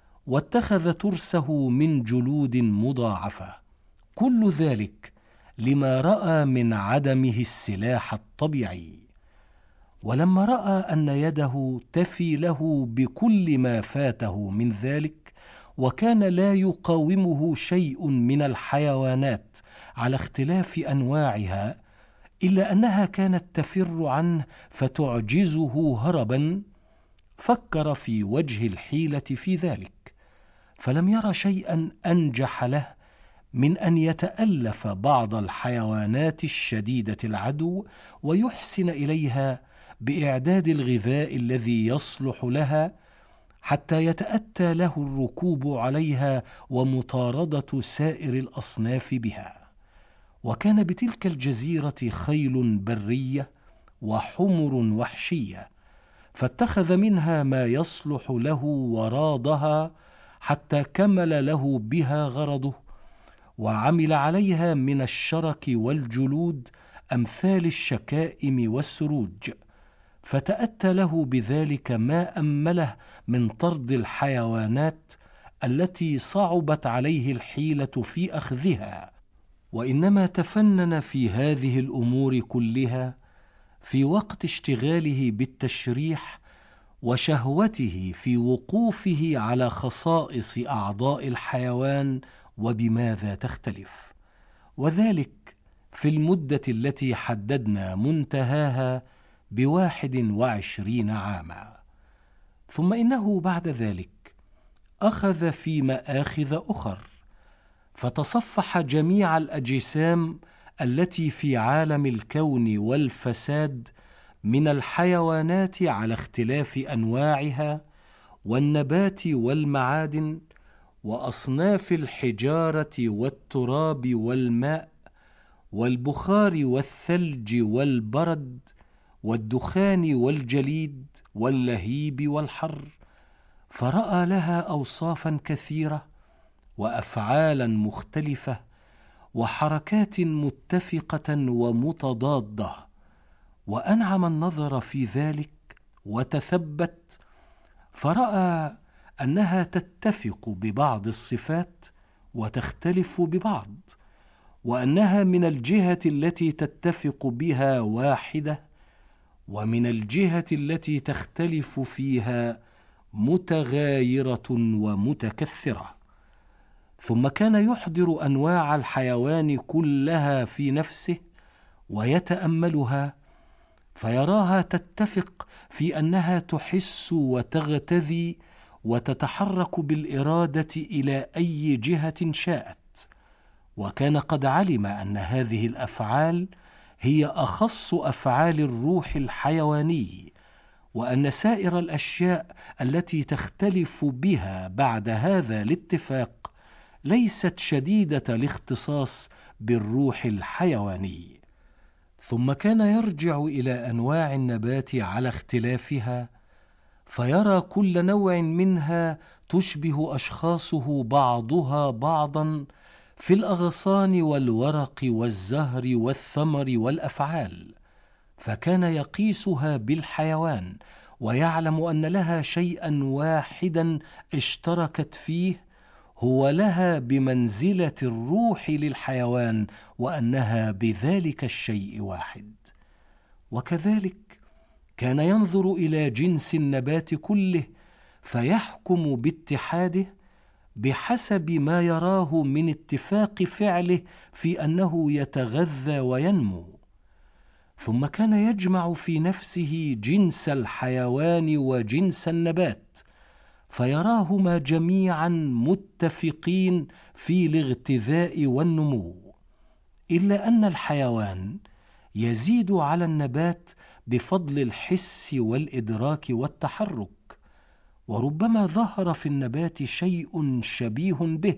واتخذ ترسه من جلود مضاعفة، كل ذلك لما رأى من عدمه السلاح الطبيعي. ولما رأى أن يده تفي له بكل ما فاته من ذلك، وكان لا يقاومه شيء من الحيوانات على اختلاف أنواعها، إلا أنها كانت تفر عنه فتعجزه هربا، فكر في وجه الحيلة في ذلك، فلم ير شيئا أنجح له من أن يتألف بعض الحيوانات الشديدة العدو ويحسن إليها بإعداد الغذاء الذي يصلح لها، حتى يتأتى له الركوب عليها ومطاردة سائر الأصناف بها. وكان بتلك الجزيرة خيل برية وحمر وحشية، فاتخذ منها ما يصلح له وراضها حتى كمل له بها غرضه، وعمل عليها من الشرك والجلود أمثال الشكائم والسروج، فتأتى له بذلك ما أمله من طرد الحيوانات التي صعبت عليه الحيلة في أخذها، وإنما تفنن في هذه الأمور كلها في وقت اشتغاله بالتشريح وشهوته في وقوفه على خصائص أعضاء الحيوان وبماذا تختلف، وذلك في المدة التي حددنا منتهاها ب21 عاما. ثم إنه بعد ذلك أخذ في مآخذ أخر، فتصفح جميع الأجسام التي في عالم الكون والفساد من الحيوانات على اختلاف أنواعها، والنبات والمعادن، وأصناف الحجارة والتراب والماء، والبخار والثلج والبرد، والدخان والجليد واللهيب والحر، فرأى لها أوصافا كثيرة وأفعالا مختلفة وحركات متفقة ومتضادة، وأنعم النظر في ذلك وتثبت، فرأى أنها تتفق ببعض الصفات وتختلف ببعض، وأنها من الجهة التي تتفق بها واحدة، ومن الجهة التي تختلف فيها متغايرة ومتكثرة. ثم كان يحضر أنواع الحيوان كلها في نفسه ويتأملها، فيراها تتفق في أنها تحس وتغتذي وتتحرك بالإرادة إلى أي جهة شاءت، وكان قد علم أن هذه الأفعال هي أخص أفعال الروح الحيواني، وأن سائر الأشياء التي تختلف بها بعد هذا الاتفاق ليست شديدة الاختصاص بالروح الحيواني. ثم كان يرجع إلى أنواع النبات على اختلافها، فيرى كل نوع منها تشبه أشخاصه بعضها بعضا في الأغصان والورق والزهر والثمر والأفعال، فكان يقيسها بالحيوان ويعلم أن لها شيئا واحدا اشتركت فيه هو لها بمنزلة الروح للحيوان، وأنها بذلك الشيء واحد. وكذلك كان ينظر إلى جنس النبات كله فيحكم باتحاده بحسب ما يراه من اتفاق فعله في أنه يتغذى وينمو. ثم كان يجمع في نفسه جنس الحيوان وجنس النبات، فيراهما جميعا متفقين في الاغتذاء والنمو، إلا أن الحيوان يزيد على النبات بفضل الحس والإدراك والتحرك، وربما ظهر في النبات شيء شبيه به،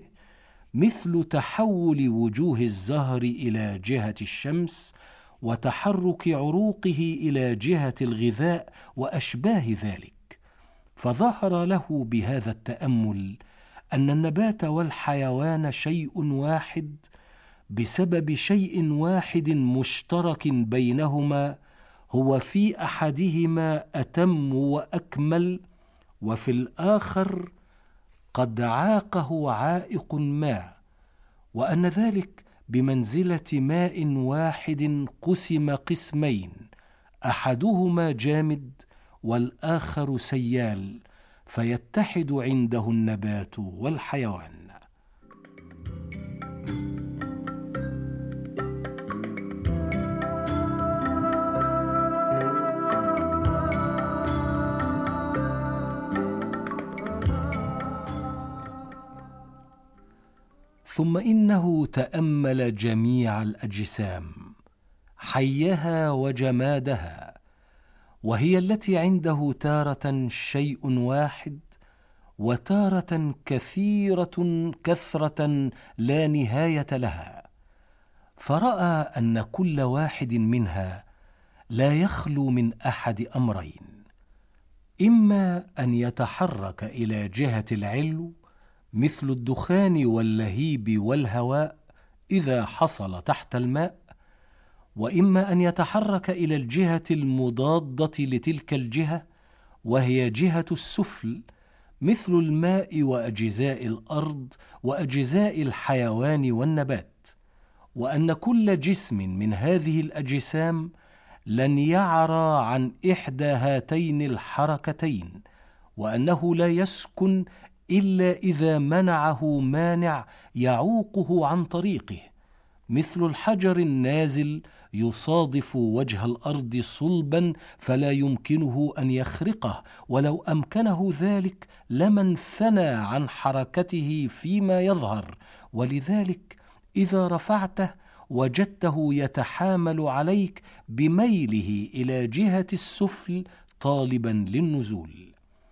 مثل تحول وجوه الزهر إلى جهة الشمس وتحرك عروقه إلى جهة الغذاء وأشباه ذلك. فظهر له بهذا التأمل أن النبات والحيوان شيء واحد بسبب شيء واحد مشترك بينهما، هو في أحدهما أتم وأكمل، وفي الآخر قد عاقه عائق ما، وأن ذلك بمنزلة ماء واحد قسم قسمين، أحدهما جامد والآخر سيال، فيتحد عنده النبات والحيوان. ثم إنه تأمل جميع الأجسام، حيها وجمادها، وهي التي عنده تارة شيء واحد، وتارة كثرة لا نهاية لها. فرأى أن كل واحد منها لا يخلو من أحد أمرين: إما أن يتحرك إلى جهة العلو مثل الدخان واللهيب والهواء إذا حصل تحت الماء، وإما أن يتحرك إلى الجهة المضادة لتلك الجهة وهي جهة السفل مثل الماء وأجزاء الأرض وأجزاء الحيوان والنبات، وأن كل جسم من هذه الأجسام لن يعرى عن إحدى هاتين الحركتين، وأنه لا يسكن إلا إذا منعه مانع يعوقه عن طريقه، مثل الحجر النازل يصادف وجه الأرض صلبا فلا يمكنه أن يخرقه، ولو أمكنه ذلك لما انثنى عن حركته فيما يظهر، ولذلك إذا رفعته وجدته يتحامل عليك بميله إلى جهة السفل طالبا للنزول.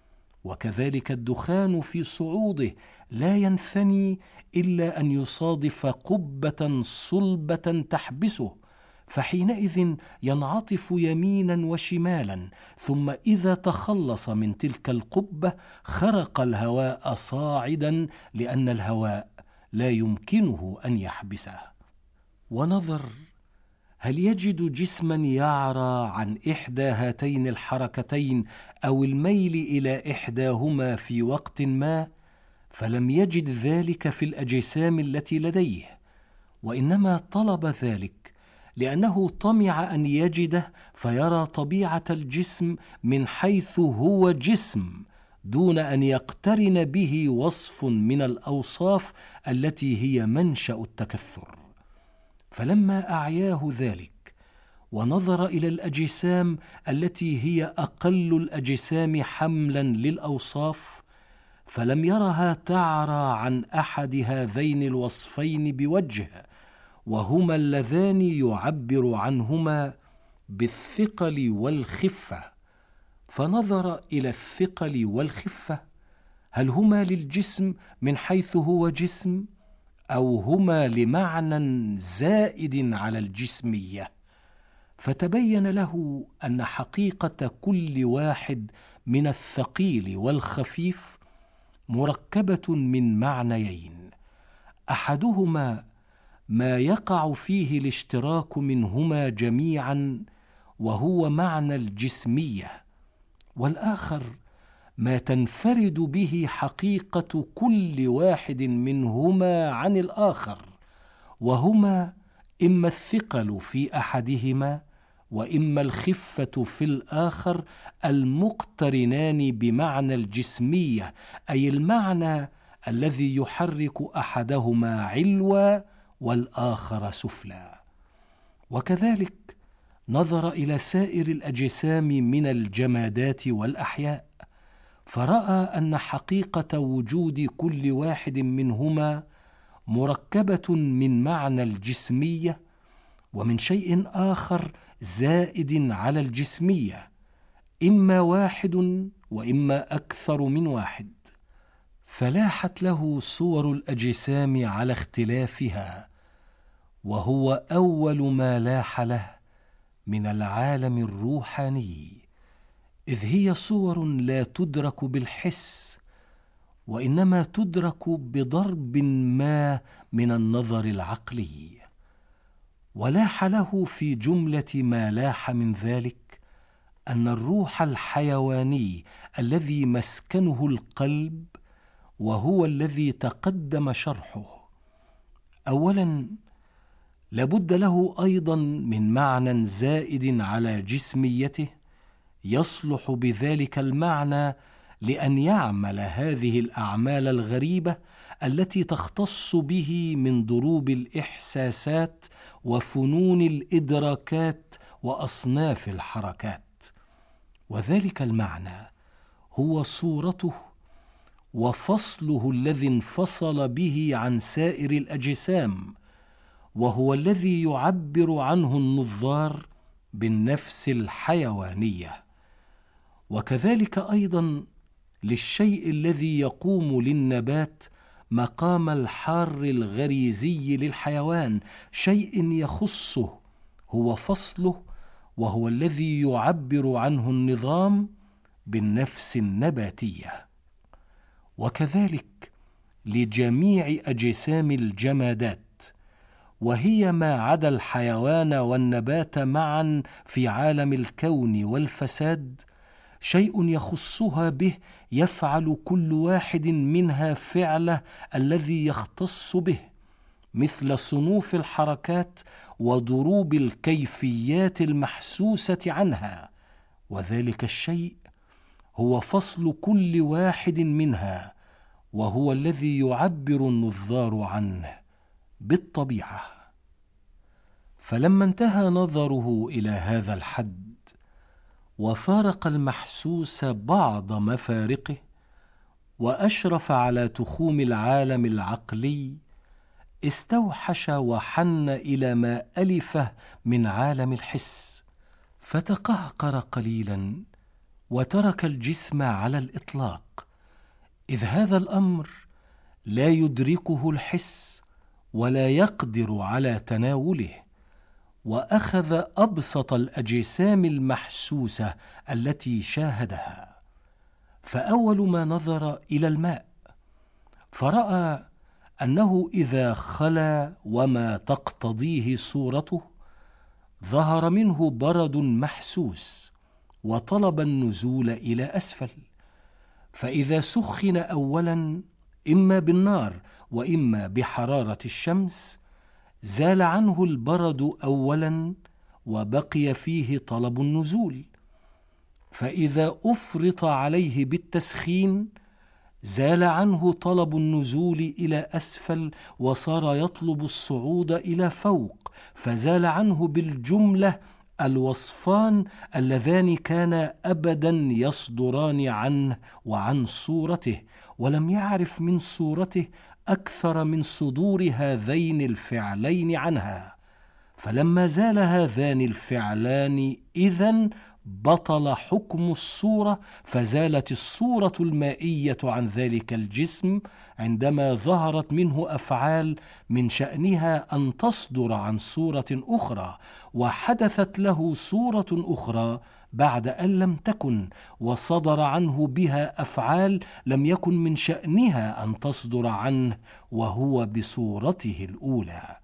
وكذلك الدخان في صعوده لا ينثني إلا أن يصادف قبة صلبة تحبسه، فحينئذ ينعطف يمينا وشمالا، ثم إذا تخلص من تلك القبة خرق الهواء صاعدا، لأن الهواء لا يمكنه أن يحبسه. ونظر هل يجد جسما يعرى عن إحدى هاتين الحركتين أو الميل إلى إحداهما في وقت ما، فلم يجد ذلك في الأجسام التي لديه، وإنما طلب ذلك لأنه طمع أن يجده فيرى طبيعة الجسم من حيث هو جسم، دون أن يقترن به وصف من الأوصاف التي هي منشأ التكثر. فلما أعياه ذلك ونظر إلى الأجسام التي هي أقل الأجسام حملا للأوصاف، فلم يرها تعرى عن أحد هذين الوصفين بوجه، وهما اللذان يعبر عنهما بالثقل والخفة. فنظر إلى الثقل والخفة، هل هما للجسم من حيث هو جسم، أو هما لمعنى زائد على الجسمية؟ فتبين له أن حقيقة كل واحد من الثقيل والخفيف مركبة من معنيين: أحدهما ما يقع فيه الاشتراك منهما جميعا وهو معنى الجسمية، والآخر ما تنفرد به حقيقة كل واحد منهما عن الآخر، وهما إما الثقل في أحدهما وإما الخفة في الآخر، المقترنان بمعنى الجسمية، أي المعنى الذي يحرك أحدهما علوا والآخر سفلا. وكذلك نظر إلى سائر الأجسام من الجمادات والأحياء، فرأى أن حقيقة وجود كل واحد منهما مركبة من معنى الجسمية ومن شيء آخر زائد على الجسمية، إما واحد وإما أكثر من واحد. فلاحت له صور الأجسام على اختلافها، وهو أول ما لاح له من العالم الروحاني، إذ هي صور لا تدرك بالحس، وإنما تدرك بضرب ما من النظر العقلي. ولاح له في جملة ما لاح من ذلك أن الروح الحيواني الذي مسكنه القلب، وهو الذي تقدم شرحه، أولا لابد له أيضا من معنى زائد على جسميته يصلح بذلك المعنى لأن يعمل هذه الأعمال الغريبة التي تختص به من ضروب الإحساسات وفنون الإدراكات وأصناف الحركات. وذلك المعنى هو صورته وفصله الذي انفصل به عن سائر الأجسام، وهو الذي يعبر عنه النظار بالنفس الحيوانية. وكذلك أيضا للشيء الذي يقوم للنبات مقام الحار الغريزي للحيوان شيء يخصه هو فصله، وهو الذي يعبر عنه النظام بالنفس النباتية. وكذلك لجميع أجسام الجمادات، وهي ما عدا الحيوان والنبات معا في عالم الكون والفساد، شيء يخصها به يفعل كل واحد منها فعله الذي يختص به، مثل صنوف الحركات وضروب الكيفيات المحسوسة عنها، وذلك الشيء هو فصل كل واحد منها، وهو الذي يعبر النظار عنه بالطبيعة. فلما انتهى نظره إلى هذا الحد وفارق المحسوس بعض مفارقه وأشرف على تخوم العالم العقلي، استوحش وحن إلى ما ألفه من عالم الحس، فتقهقر قليلا وترك الجسم على الإطلاق، إذ هذا الأمر لا يدركه الحس ولا يقدر على تناوله، وأخذ أبسط الأجسام المحسوسة التي شاهدها. فأول ما نظر إلى الماء، فرأى أنه إذا خلا وما تقتضيه صورته ظهر منه برد محسوس وطلب النزول إلى أسفل، فإذا سخن أولا إما بالنار وإما بحرارة الشمس زال عنه البرد أولا وبقي فيه طلب النزول، فإذا أفرط عليه بالتسخين زال عنه طلب النزول إلى أسفل وصار يطلب الصعود إلى فوق، فزال عنه بالجملة الوصفان اللذان كانا أبدا يصدران عنه وعن صورته، ولم يعرف من صورته أكثر من صدور هذين الفعلين عنها. فلما زال هذان الفعلان إذن بطل حكم الصورة، فزالت الصورة المائية عن ذلك الجسم عندما ظهرت منه أفعال من شأنها أن تصدر عن صورة أخرى، وحدثت له صورة أخرى بعد أن لم تكن، وصدر عنه بها أفعال لم يكن من شأنها أن تصدر عنه وهو بصورته الأولى.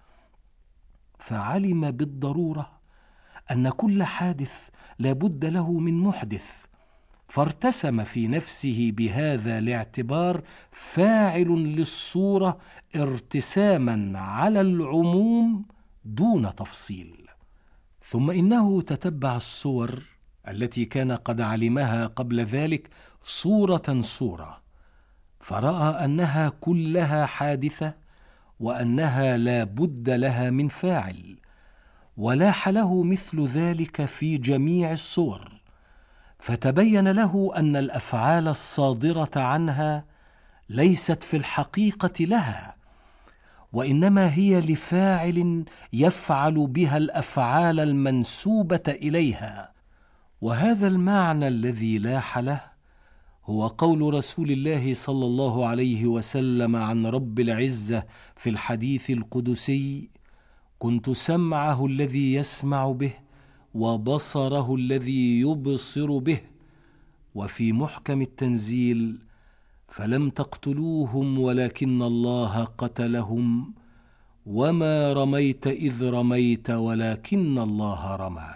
فعلم بالضرورة أن كل حادث لا بد له من محدث، فارتسم في نفسه بهذا الاعتبار فاعل للصورة ارتساما على العموم دون تفصيل. ثم إنه تتبع الصور التي كان قد علمها قبل ذلك صورة صورة، فرأى أنها كلها حادثة وأنها لا بد لها من فاعل، ولاح له مثل ذلك في جميع الصور، فتبين له أن الأفعال الصادرة عنها ليست في الحقيقة لها، وإنما هي لفاعل يفعل بها الأفعال المنسوبة إليها. وهذا المعنى الذي لاح له هو قول رسول الله صلى الله عليه وسلم عن رب العزة في الحديث القدسي: كنت سمعه الذي يسمع به وبصره الذي يبصر به. وفي محكم التنزيل: فلم تقتلوهم ولكن الله قتلهم وما رميت إذ رميت ولكن الله رمى.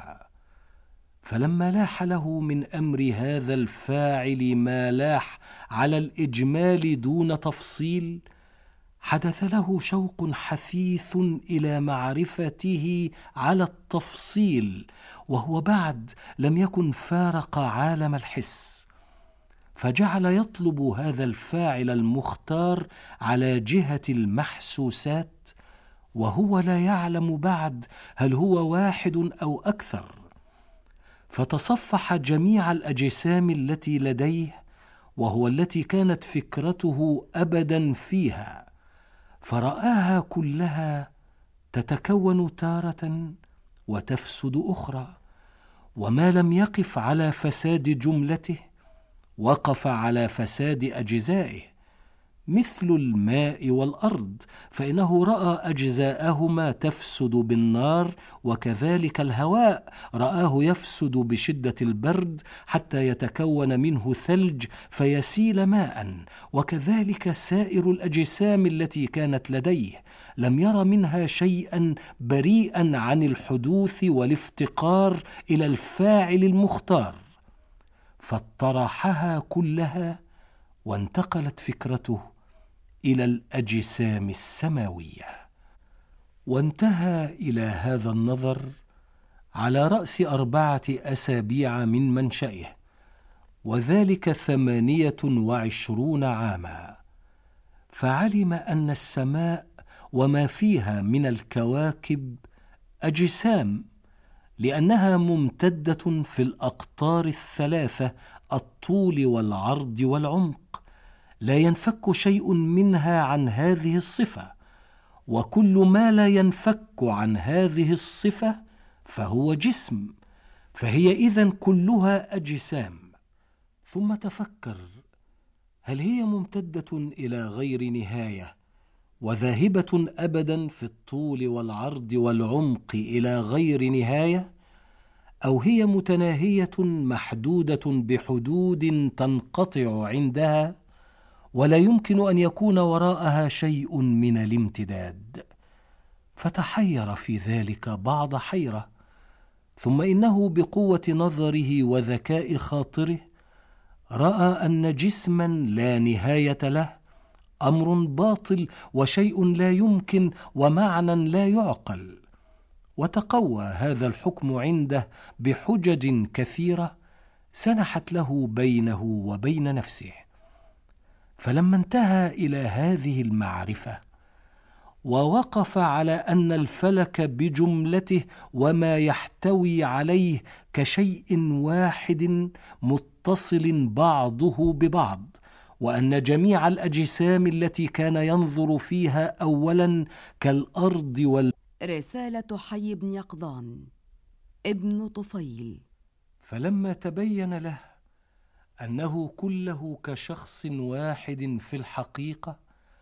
فلما لاح له من أمر هذا الفاعل ما لاح على الإجمال دون تفصيل، حدث له شوق حثيث إلى معرفته على التفصيل، وهو بعد لم يكن فارق عالم الحس، فجعل يطلب هذا الفاعل المختار على جهة المحسوسات، وهو لا يعلم بعد هل هو واحد أو أكثر. فتصفح جميع الأجسام التي لديه، وهو التي كانت فكرته أبدا فيها، فرآها كلها تتكون تارة وتفسد أخرى، وما لم يقف على فساد جملته وقف على فساد أجزائه، مثل الماء والأرض، فإنه رأى أجزاءهما تفسد بالنار، وكذلك الهواء رآه يفسد بشدة البرد حتى يتكون منه ثلج فيسيل ماء، وكذلك سائر الأجسام التي كانت لديه لم ير منها شيئا بريئا عن الحدوث والافتقار إلى الفاعل المختار، فاطرحها كلها، وانتقلت فكرته إلى الأجسام السماوية. وانتهى إلى هذا النظر على رأس 4 أسابيع من منشئه، وذلك 28 عاما، فعلم أن السماء وما فيها من الكواكب أجسام، لأنها ممتدة في الأقطار 3 الطول والعرض والعمق، لا ينفك شيء منها عن هذه الصفة، وكل ما لا ينفك عن هذه الصفة فهو جسم، فهي إذن كلها أجسام. ثم تفكر، هل هي ممتدة إلى غير نهاية وذاهبة أبدا في الطول والعرض والعمق إلى غير نهاية، أو هي متناهية محدودة بحدود تنقطع عندها ولا يمكن أن يكون وراءها شيء من الامتداد؟ فتحير في ذلك بعض حيرة، ثم إنه بقوة نظره وذكاء خاطره رأى أن جسما لا نهاية له أمر باطل وشيء لا يمكن ومعنى لا يعقل، وتقوى هذا الحكم عنده بحجج كثيرة سنحت له بينه وبين نفسه. فلما انتهى إلى هذه المعرفة ووقف على أن الفلك بجملته وما يحتوي عليه كشيء واحد متصل بعضه ببعض، وأن جميع الأجسام التي كان ينظر فيها أولا كالأرض رسالة حي بن يقظان ابن طفيل. فلما تبين له أنه كله كشخص واحد في الحقيقة،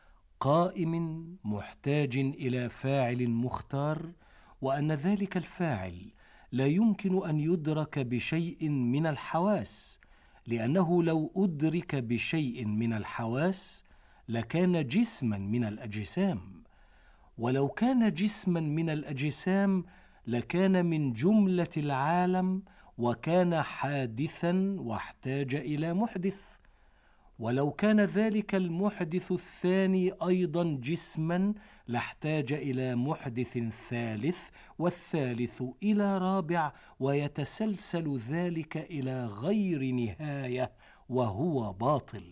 قائم محتاج إلى فاعل مختار، وأن ذلك الفاعل لا يمكن أن يدرك بشيء من الحواس، لأنه لو أدرك بشيء من الحواس لكان جسما من الأجسام، ولو كان جسما من الأجسام لكان من جملة العالم وكان حادثا واحتاج إلى محدث، ولو كان ذلك المحدث الثاني أيضا جسما لاحتاج إلى محدث ثالث، والثالث إلى رابع، ويتسلسل ذلك إلى غير نهاية وهو باطل.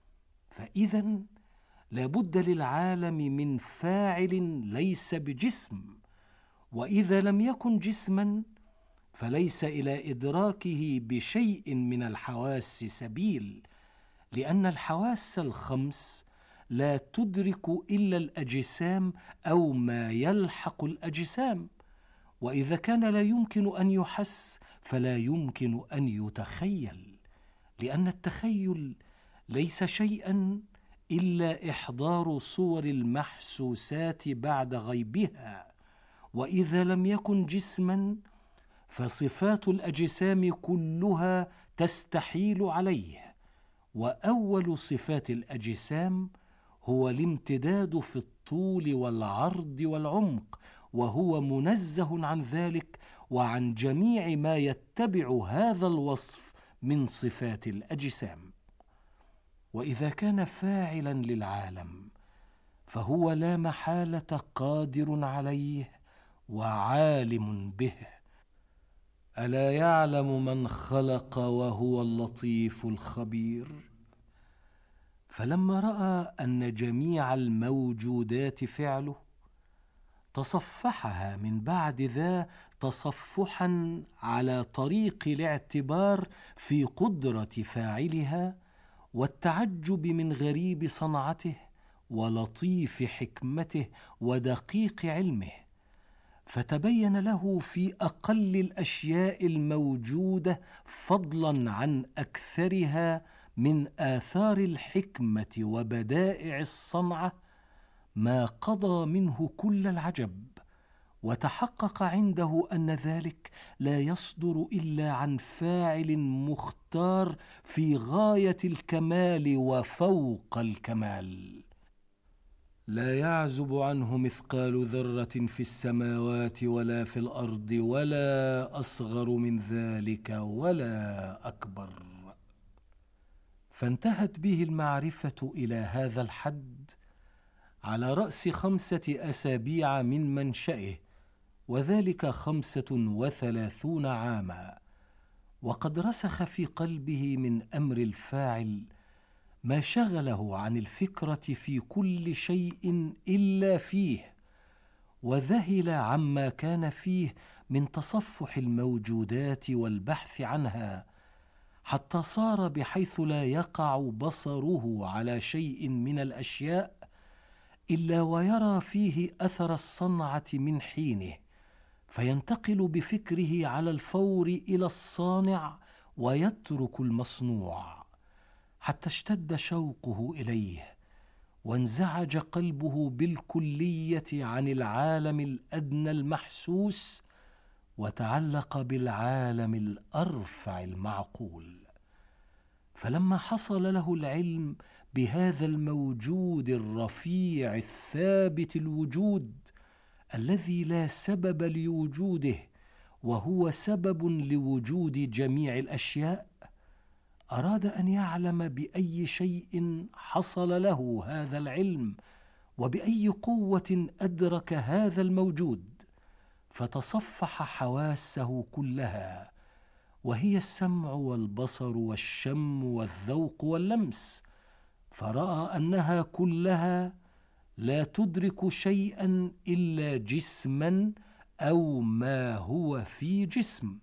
فإذن لابد للعالم من فاعل ليس بجسم، وإذا لم يكن جسما فليس إلى إدراكه بشيء من الحواس سبيل، لأن الحواس الخمس لا تدرك إلا الأجسام أو ما يلحق الأجسام، وإذا كان لا يمكن أن يحس فلا يمكن أن يتخيل، لأن التخيل ليس شيئا إلا إحضار صور المحسوسات بعد غيبها، وإذا لم يكن جسما فصفات الأجسام كلها تستحيل عليه، وأول صفات الأجسام هو الامتداد في الطول والعرض والعمق، وهو منزه عن ذلك وعن جميع ما يتبع هذا الوصف من صفات الأجسام. وإذا كان فاعلا للعالم فهو لا محالة قادر عليه وعالم به. ألا يعلم من خلق وهو اللطيف الخبير؟ فلما رأى أن جميع الموجودات فعله، تصفحها من بعد ذا تصفحا على طريق الاعتبار في قدرة فاعلها والتعجب من غريب صنعته ولطيف حكمته ودقيق علمه، فتبين له في أقل الأشياء الموجودة فضلا عن أكثرها من آثار الحكمة وبدائع الصنعة ما قضى منه كل العجب، وتحقق عنده أن ذلك لا يصدر إلا عن فاعل مختار في غاية الكمال وفوق الكمال. لا يعزب عنه مثقال ذرة في السماوات ولا في الأرض ولا أصغر من ذلك ولا أكبر. فانتهت به المعرفة إلى هذا الحد على رأس 5 أسابيع من منشئه، وذلك 35 عاما، وقد رسخ في قلبه من أمر الفاعل ما شغله عن الفكرة في كل شيء إلا فيه، وذهل عما كان فيه من تصفح الموجودات والبحث عنها، حتى صار بحيث لا يقع بصره على شيء من الأشياء إلا ويرى فيه أثر الصنعة من حينه، فينتقل بفكره على الفور إلى الصانع ويترك المصنوع، حتى اشتد شوقه إليه وانزعج قلبه بالكلية عن العالم الأدنى المحسوس وتعلق بالعالم الأرفع المعقول. فلما حصل له العلم بهذا الموجود الرفيع الثابت الوجود الذي لا سبب لوجوده وهو سبب لوجود جميع الأشياء، أراد أن يعلم بأي شيء حصل له هذا العلم وبأي قوة أدرك هذا الموجود، فتصفح حواسه كلها، وهي السمع والبصر والشم والذوق واللمس، فرأى أنها كلها لا تدرك شيئا إلا جسما أو ما هو في جسم.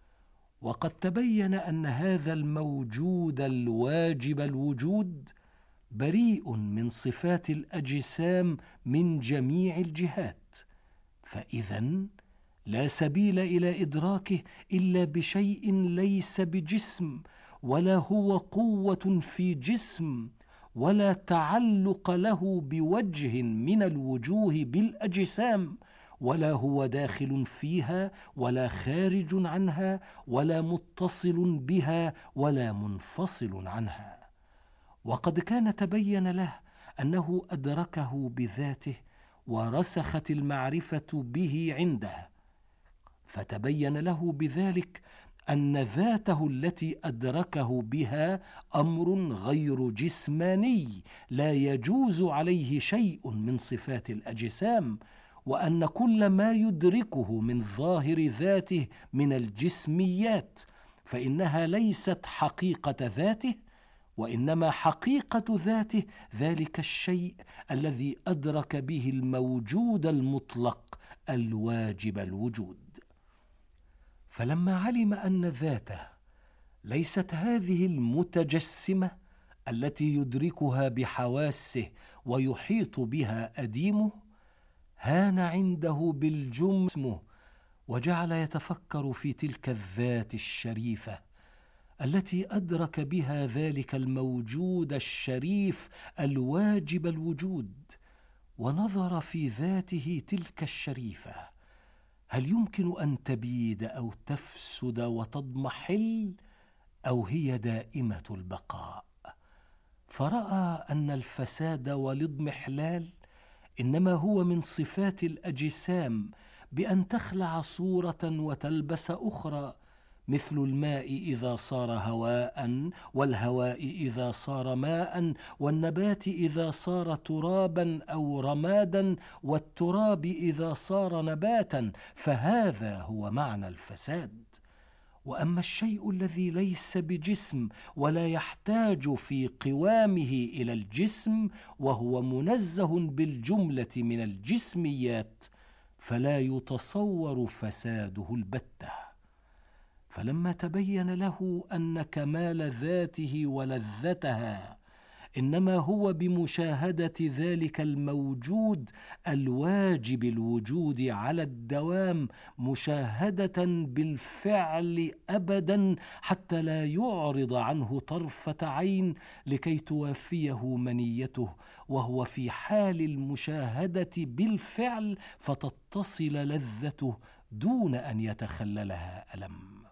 وقد تبين أن هذا الموجود الواجب الوجود بريء من صفات الأجسام من جميع الجهات، فإذن لا سبيل إلى إدراكه إلا بشيء ليس بجسم، ولا هو قوة في جسم، ولا تعلق له بوجه من الوجوه بالأجسام، ولا هو داخل فيها ولا خارج عنها ولا متصل بها ولا منفصل عنها. وقد كان تبين له أنه أدركه بذاته ورسخت المعرفة به عنده، فتبين له بذلك أن ذاته التي أدركه بها أمر غير جسماني لا يجوز عليه شيء من صفات الأجسام، وأن كل ما يدركه من ظاهر ذاته من الجسميات فإنها ليست حقيقة ذاته، وإنما حقيقة ذاته ذلك الشيء الذي أدرك به الموجود المطلق الواجب الوجود. فلما علم أن ذاته ليست هذه المتجسمة التي يدركها بحواسه ويحيط بها أديمه، هان عنده بالجمع وجعل يتفكر في تلك الذات الشريفة التي أدرك بها ذلك الموجود الشريف الواجب الوجود، ونظر في ذاته تلك الشريفة هل يمكن أن تبيد أو تفسد وتضمحل، أو هي دائمة البقاء؟ فرأى أن الفساد والاضمحلال إنما هو من صفات الأجسام بأن تخلع صورة وتلبس أخرى، مثل الماء إذا صار هواء، والهواء إذا صار ماء، والنبات إذا صار ترابا أو رمادا، والتراب إذا صار نباتا، فهذا هو معنى الفساد. وأما الشيء الذي ليس بجسم ولا يحتاج في قوامه إلى الجسم، وهو منزه بالجملة من الجسميات، فلا يتصور فساده البتة. فلما تبين له أن كمال ذاته ولذتها إنما هو بمشاهدة ذلك الموجود الواجب الوجود على الدوام، مشاهدة بالفعل أبدا حتى لا يعرض عنه طرفة عين لكي توافيه منيته، وهو في حال المشاهدة بالفعل فتتصل لذته دون أن يتخللها ألم.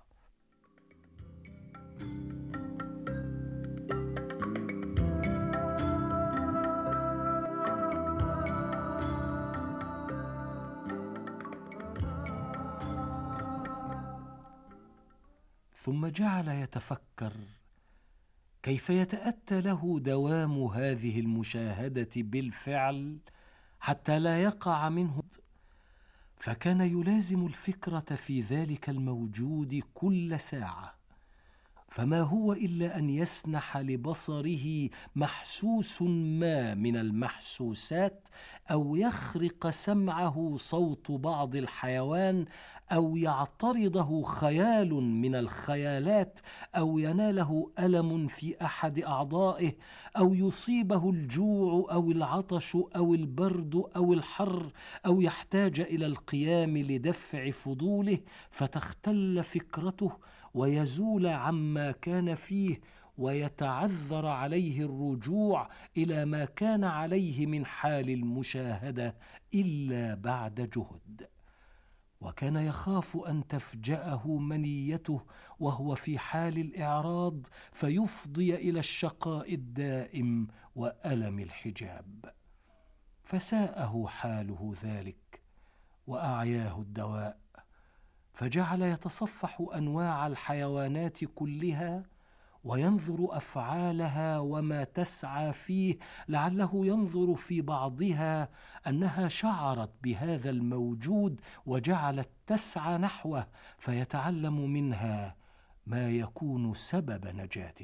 ثم جعل يتفكر كيف يتأتى له دوام هذه المشاهدة بالفعل حتى لا يقع منه، فكان يلازم الفكرة في ذلك الموجود كل ساعة، فما هو إلا أن يسنح لبصره محسوس ما من المحسوسات، أو يخرق سمعه صوت بعض الحيوان، أو يعترضه خيال من الخيالات، أو يناله ألم في أحد أعضائه، أو يصيبه الجوع أو العطش أو البرد أو الحر، أو يحتاج إلى القيام لدفع فضوله فتختل فكرته ويزول عما كان فيه، ويتعذر عليه الرجوع إلى ما كان عليه من حال المشاهدة إلا بعد جهد. وكان يخاف أن تفجأه منيته وهو في حال الإعراض فيفضي إلى الشقاء الدائم وألم الحجاب. فساءه حاله ذلك وأعياه الدواء، فجعل يتصفح أنواع الحيوانات كلها وينظر أفعالها وما تسعى فيه، لعله ينظر في بعضها أنها شعرت بهذا الموجود وجعلت تسعى نحوه، فيتعلم منها ما يكون سبب نجاته.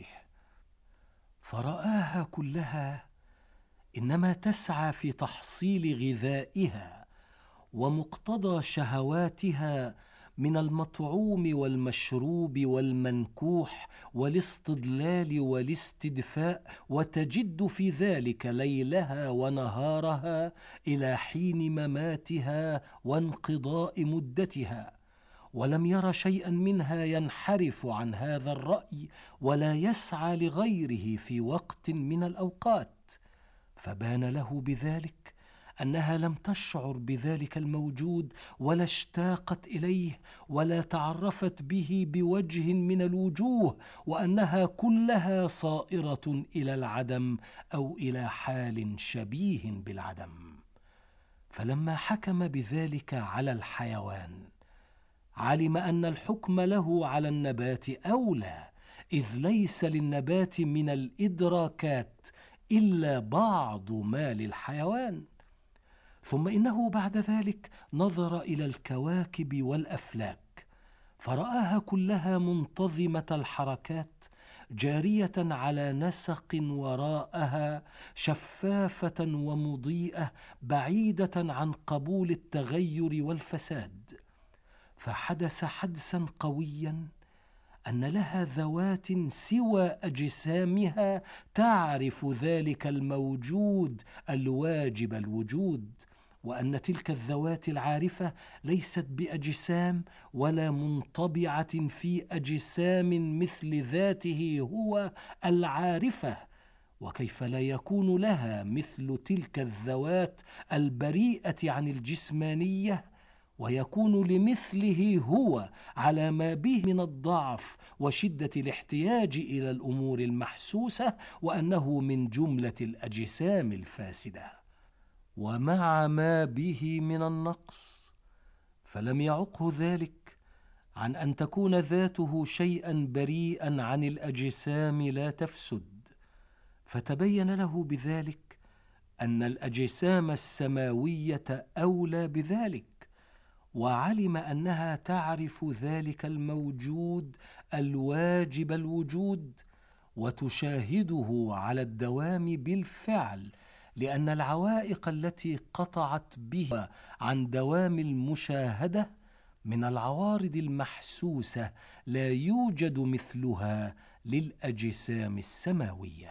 فرآها كلها إنما تسعى في تحصيل غذائها ومقتضى شهواتها من المطعوم والمشروب والمنكوح والاستضلال والاستدفاء، وتجد في ذلك ليلها ونهارها إلى حين مماتها وانقضاء مدتها، ولم ير شيئا منها ينحرف عن هذا الرأي ولا يسعى لغيره في وقت من الأوقات. فبان له بذلك أنها لم تشعر بذلك الموجود ولا اشتاقت إليه ولا تعرفت به بوجه من الوجوه، وأنها كلها صائرة إلى العدم أو إلى حال شبيه بالعدم. فلما حكم بذلك على الحيوان علم أن الحكم له على النبات أولى، إذ ليس للنبات من الإدراكات إلا بعض ما للحيوان. ثم إنه بعد ذلك نظر إلى الكواكب والأفلاك فرآها كلها منتظمة الحركات جارية على نسق وراءها، شفافة ومضيئة بعيدة عن قبول التغير والفساد. فحدث حدسا قويا أن لها ذوات سوى أجسامها تعرف ذلك الموجود الواجب الوجود، وأن تلك الذوات العارفة ليست بأجسام ولا منطبعة في أجسام مثل ذاته هو العارفة. وكيف لا يكون لها مثل تلك الذوات البريئة عن الجسمانية، ويكون لمثله هو على ما به من الضعف وشدة الاحتياج إلى الأمور المحسوسة، وأنه من جملة الأجسام الفاسدة، ومع ما به من النقص. فلم يعقه ذلك عن أن تكون ذاته شيئا بريئا عن الأجسام لا تفسد، فتبين له بذلك أن الأجسام السماوية أولى بذلك، وعلم أنها تعرف ذلك الموجود الواجب الوجود وتشاهده على الدوام بالفعل، لأن العوائق التي قطعت بها عن دوام المشاهدة من العوارض المحسوسة لا يوجد مثلها للأجسام السماوية.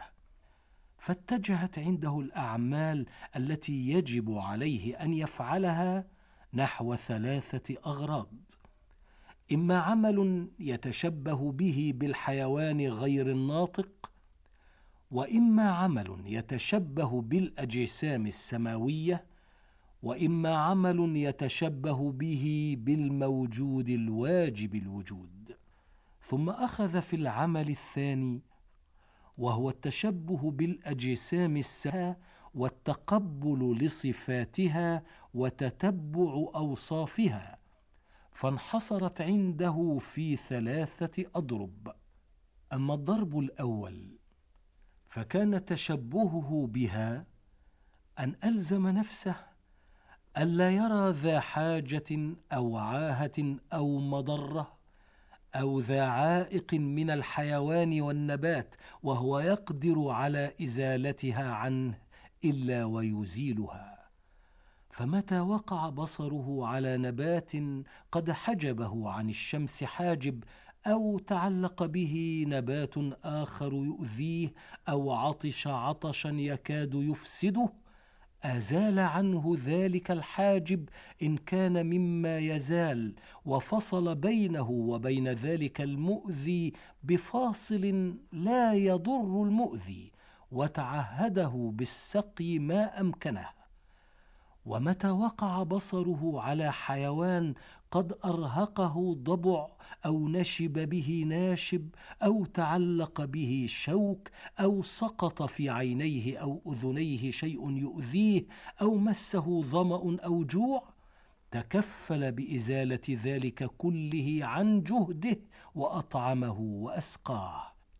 فاتجهت عنده الأعمال التي يجب عليه أن يفعلها نحو 3 أغراض: إما عمل يتشبه به بالحيوان غير الناطق، وإما عمل يتشبه بالأجسام السماوية، وإما عمل يتشبه به بالموجود الواجب الوجود. ثم أخذ في العمل الثاني، وهو التشبه بالأجسام السماوية والتقبل لصفاتها وتتبع أوصافها، فانحصرت عنده في 3 أضرب. أما الضرب الأول فكان تشبهه بها أن ألزم نفسه ألا يرى ذا حاجة أو عاهة أو مضرة أو ذا عائق من الحيوان والنبات وهو يقدر على إزالتها عنه إلا ويزيلها. فمتى وقع بصره على نبات قد حجبه عن الشمس حاجب، أو تعلق به نبات آخر يؤذيه، أو عطش عطشا يكاد يفسده، أزال عنه ذلك الحاجب إن كان مما يزال، وفصل بينه وبين ذلك المؤذي بفاصل لا يضر المؤذي، وتعهده بالسقي ما أمكنه. ومتى وقع بصره على حيوان قد أرهقه ضبع، أو نشب به ناشب، أو تعلق به شوك، أو سقط في عينيه أو أذنيه شيء يؤذيه، أو مسه ظمأ أو جوع، تكفل بإزالة ذلك كله عن جهده وأطعمه وأسقاه.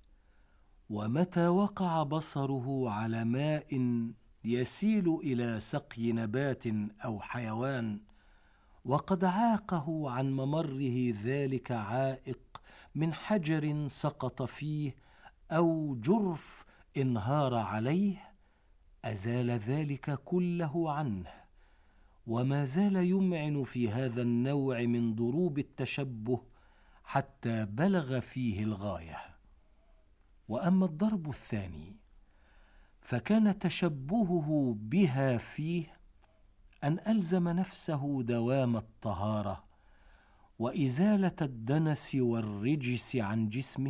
ومتى وقع بصره على ماء يسيل إلى سقي نبات أو حيوان، وقد عاقه عن ممره ذلك عائق من حجر سقط فيه أو جرف انهار عليه، أزال ذلك كله عنه، وما زال يمعن في هذا النوع من ضروب التشبه حتى بلغ فيه الغاية. وأما الضرب الثاني فكان تشبهه بها فيه أن ألزم نفسه دوام الطهارة وإزالة الدنس والرجس عن جسمه،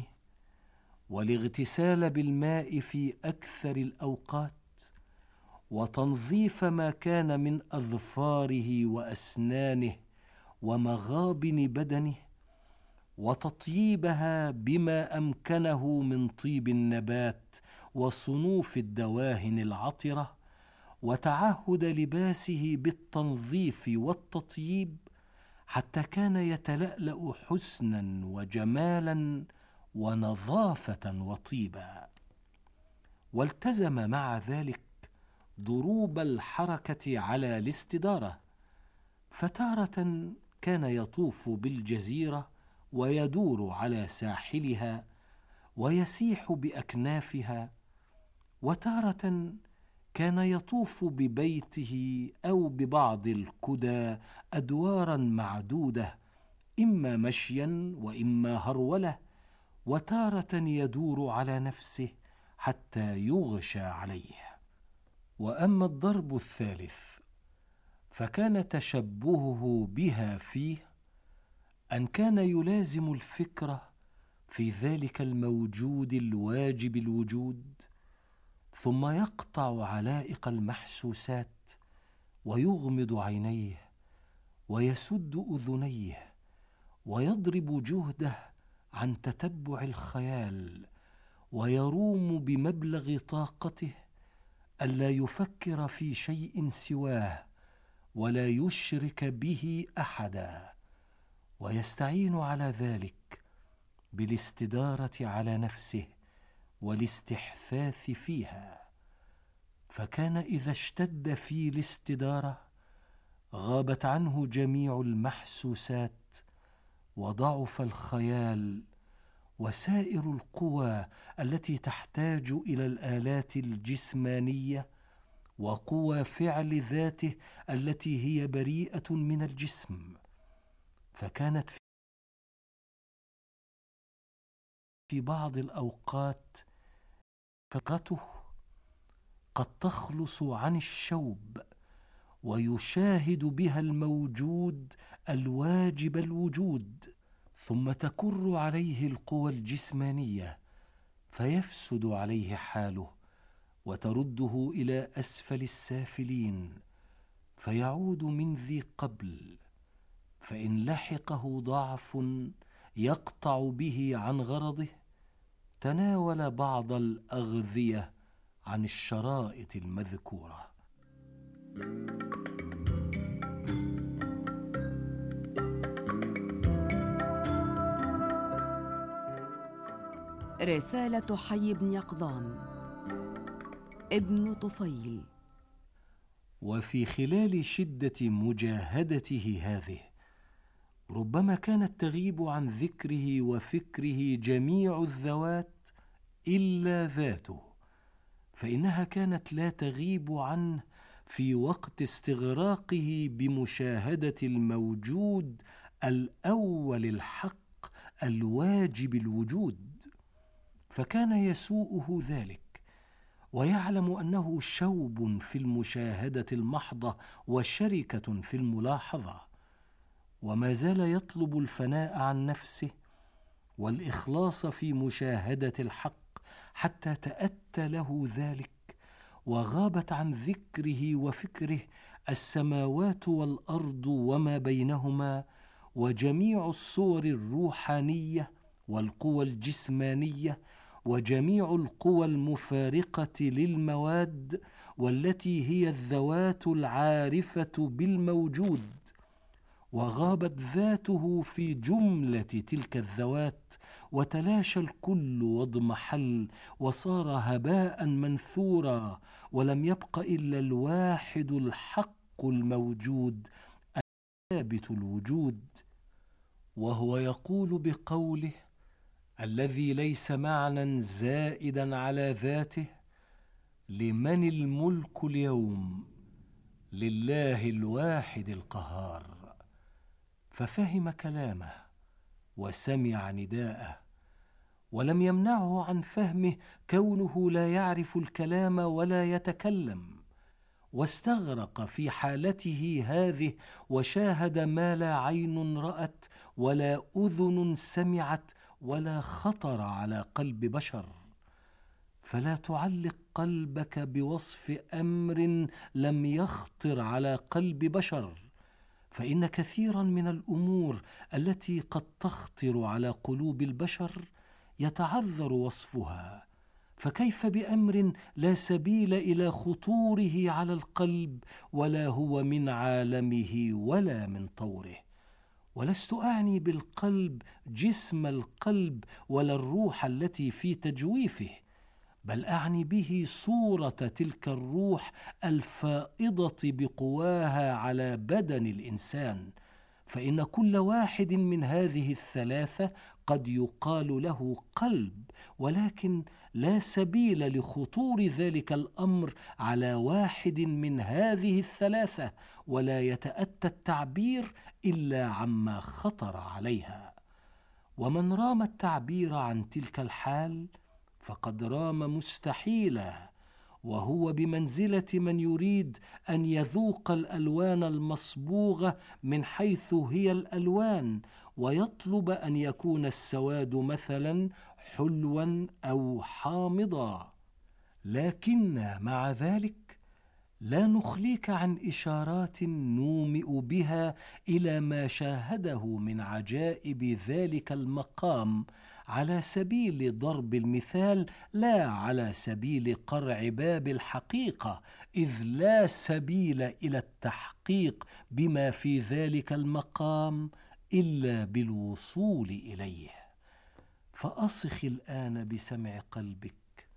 والاغتسال بالماء في أكثر الأوقات، وتنظيف ما كان من أظفاره وأسنانه ومغابن بدنه، وتطييبها بما أمكنه من طيب النبات وصنوف الدواهن العطرة، وتعهد لباسه بالتنظيف والتطييب، حتى كان يتلألأ حسنا وجمالا ونظافة وطيبا. والتزم مع ذلك ضروب الحركة على الاستدارة، فتارة كان يطوف بالجزيرة ويدور على ساحلها ويسيح بأكنافها، وتارة كان يطوف ببيته أو ببعض الكدى أدوارا معدودة، إما مشيا وإما هرولة، وتارة يدور على نفسه حتى يغشى عليه. وأما الضرب الثالث فكان تشبهه بها فيه أن كان يلازم الفكرة في ذلك الموجود الواجب الوجود، ثم يقطع علائق المحسوسات ويغمض عينيه ويسد أذنيه ويضرب جهده عن تتبع الخيال، ويروم بمبلغ طاقته ألا يفكر في شيء سواه ولا يشرك به أحدا، ويستعين على ذلك بالاستدارة على نفسه والاستحثاث فيها، فكان إذا اشتد في الاستدارة غابت عنه جميع المحسوسات، وضعف الخيال، وسائر القوى التي تحتاج إلى الآلات الجسمانية، وقوى فعل ذاته التي هي بريئة من الجسم. فكانت في بعض الأوقات فكرته قد تخلص عن الشوب، ويشاهد بها الموجود الواجب الوجود، ثم تكر عليه القوى الجسمانية فيفسد عليه حاله، وترده إلى أسفل السافلين، فيعود من ذي قبل. فإن لحقه ضعف يقطع به عن غرضه، تناول بعض الأغذية عن الشرائط المذكورة. رسالة حي بن يقظان ابن طفيل. وفي خلال شدة مجاهدته هذه ربما كانت تغيب عن ذكره وفكره جميع الذوات إلا ذاته، فإنها كانت لا تغيب عنه في وقت استغراقه بمشاهدة الموجود الأول الحق الواجب الوجود، فكان يسوءه ذلك، ويعلم أنه شوب في المشاهدة المحضة وشركة في الملاحظة، وما زال يطلب الفناء عن نفسه والإخلاص في مشاهدة الحق حتى تأتى له ذلك، وغابت عن ذكره وفكره السماوات والأرض وما بينهما، وجميع الصور الروحانية والقوى الجسمانية، وجميع القوى المفارقة للمواد، والتي هي الذوات العارفة بالموجود، وغابت ذاته في جملة تلك الذوات، وتلاشى الكل واضمحل وصار هباء منثورا، ولم يبق إلا الواحد الحق الموجود ثابت الوجود. وهو يقول بقوله الذي ليس معنى زائدا على ذاته: لمن الملك اليوم؟ لله الواحد القهار. ففهم كلامه وسمع نداءه، ولم يمنعه عن فهمه كونه لا يعرف الكلام ولا يتكلم، واستغرق في حالته هذه وشاهد ما لا عين رأت ولا أذن سمعت ولا خطر على قلب بشر. فلا تعلق قلبك بوصف أمر لم يخطر على قلب بشر، فإن كثيرا من الأمور التي قد تخطر على قلوب البشر يتعذر وصفها، فكيف بأمر لا سبيل إلى خطوره على القلب ولا هو من عالمه ولا من طوره؟ ولست أعني بالقلب جسم القلب ولا الروح التي في تجويفه، بل أعني به صورة تلك الروح الفائضة بقواها على بدن الإنسان، فإن كل واحد من هذه الثلاثة قد يقال له قلب، ولكن لا سبيل لخطور ذلك الأمر على واحد من هذه الثلاثة، ولا يتأتى التعبير إلا عما خطر عليها. ومن رام التعبير عن تلك الحال فقد رام مستحيلا، وهو بمنزلة من يريد أن يذوق الألوان المصبوغة من حيث هي الألوان، ويطلب أن يكون السواد مثلا حلوا أو حامضا. لكن مع ذلك لا نخليك عن إشارات نومئ بها إلى ما شاهده من عجائب ذلك المقام، على سبيل ضرب المثال لا على سبيل قرع باب الحقيقة، إذ لا سبيل إلى التحقيق بما في ذلك المقام إلا بالوصول إليه. فأصخ الآن بسمع قلبك،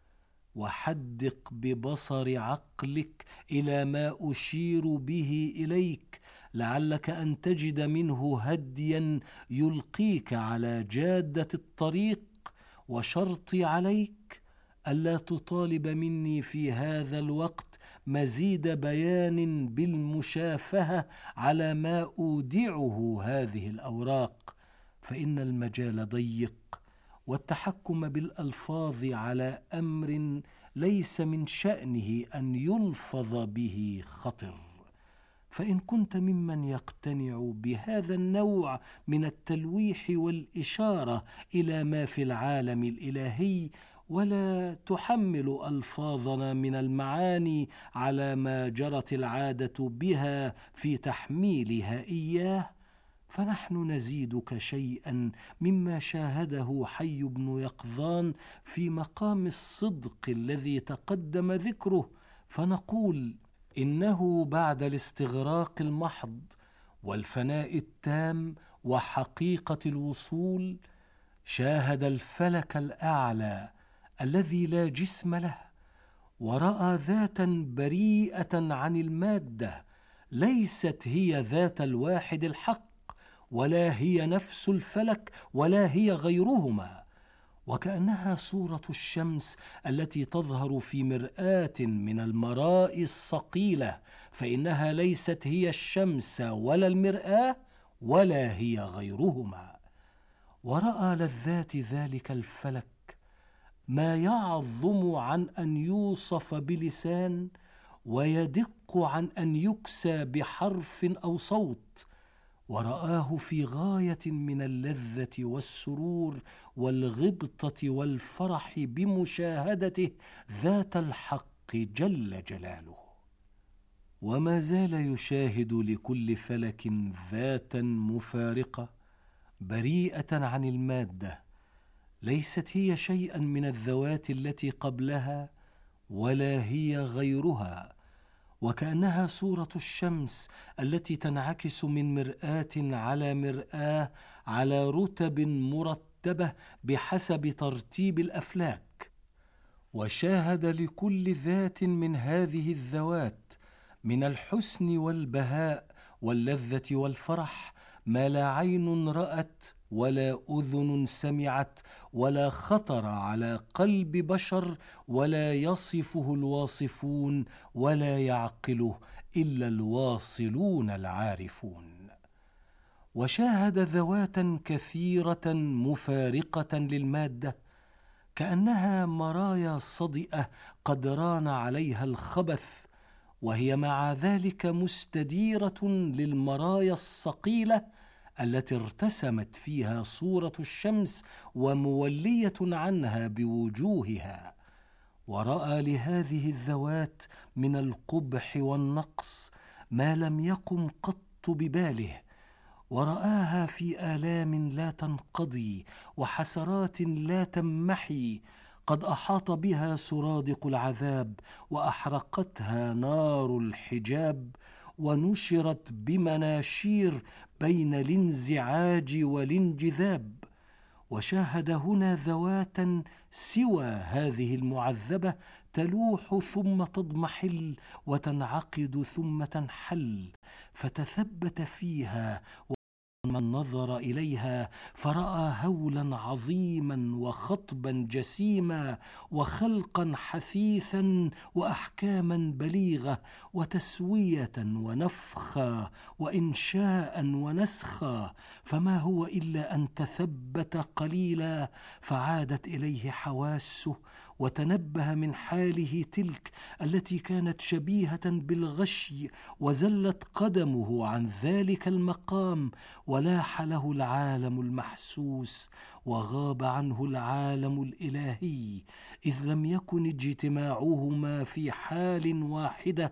وحدق ببصر عقلك إلى ما أشير به إليك، لعلك أن تجد منه هديا يلقيك على جادة الطريق. وشرطي عليك ألا تطالب مني في هذا الوقت مزيد بيان بالمشافهة على ما أودعه هذه الأوراق، فإن المجال ضيق، والتحكم بالألفاظ على أمر ليس من شأنه أن يلفظ به خطر. فإن كنت ممن يقتنع بهذا النوع من التلويح والإشارة إلى ما في العالم الإلهي، ولا تحمل ألفاظنا من المعاني على ما جرت العادة بها في تحميلها إياه، فنحن نزيدك شيئا مما شاهده حي بن يقظان في مقام الصدق الذي تقدم ذكره، فنقول إنه بعد الاستغراق المحض والفناء التام وحقيقة الوصول شاهد الفلك الأعلى الذي لا جسم له، ورأى ذاتا بريئة عن المادة، ليست هي ذات الواحد الحق، ولا هي نفس الفلك، ولا هي غيرهما، وكأنها صورة الشمس التي تظهر في مرآة من المراء الصقيلة، فإنها ليست هي الشمس ولا المرآة، ولا هي غيرهما. ورأى لذات ذلك الفلك ما يعظم عن أن يوصف بلسان، ويدق عن أن يكسى بحرف أو صوت، ورآه في غاية من اللذة والسرور والغبطة والفرح بمشاهدته ذات الحق جل جلاله. وما زال يشاهد لكل فلك ذاتا مفارقة بريئة عن المادة، ليست هي شيئا من الذوات التي قبلها، ولا هي غيرها، وكأنها صورة الشمس التي تنعكس من مرآة على مرآة على رتب مرتبة بحسب ترتيب الأفلاك. وشاهد لكل ذات من هذه الذوات من الحسن والبهاء واللذة والفرح ما لا عين رأت ولا أذن سمعت ولا خطر على قلب بشر، ولا يصفه الواصفون ولا يعقله إلا الواصلون العارفون. وشاهد ذواتا كثيرة مفارقة للمادة، كأنها مرايا صدئة قد ران عليها الخبث، وهي مع ذلك مستديرة للمرايا الصقيلة التي ارتسمت فيها صورة الشمس ومولية عنها بوجوهها. ورأى لهذه الذوات من القبح والنقص ما لم يقم قط بباله، ورآها في آلام لا تنقضي وحسرات لا تمحي، قد أحاط بها سرادق العذاب، وأحرقتها نار الحجاب، ونشرت بمناشير بين الانزعاج والانجذاب. وشاهد هنا ذواتا سوى هذه المعذبة تلوح ثم تضمحل، وتنعقد ثم تنحل، فتثبت فيها من نظر إليها فرأى هولا عظيما وخطبا جسيما وخلقا حثيثا وأحكاما بليغة وتسوية ونفخا وإنشاء ونسخا، فما هو إلا أن تثبت قليلا فعادت إليه حواسه، وتنبه من حاله تلك التي كانت شبيهة بالغشي، وزلت قدمه عن ذلك المقام، ولاح له العالم المحسوس، وغاب عنه العالم الإلهي، إذ لم يكن اجتماعهما في حال واحدة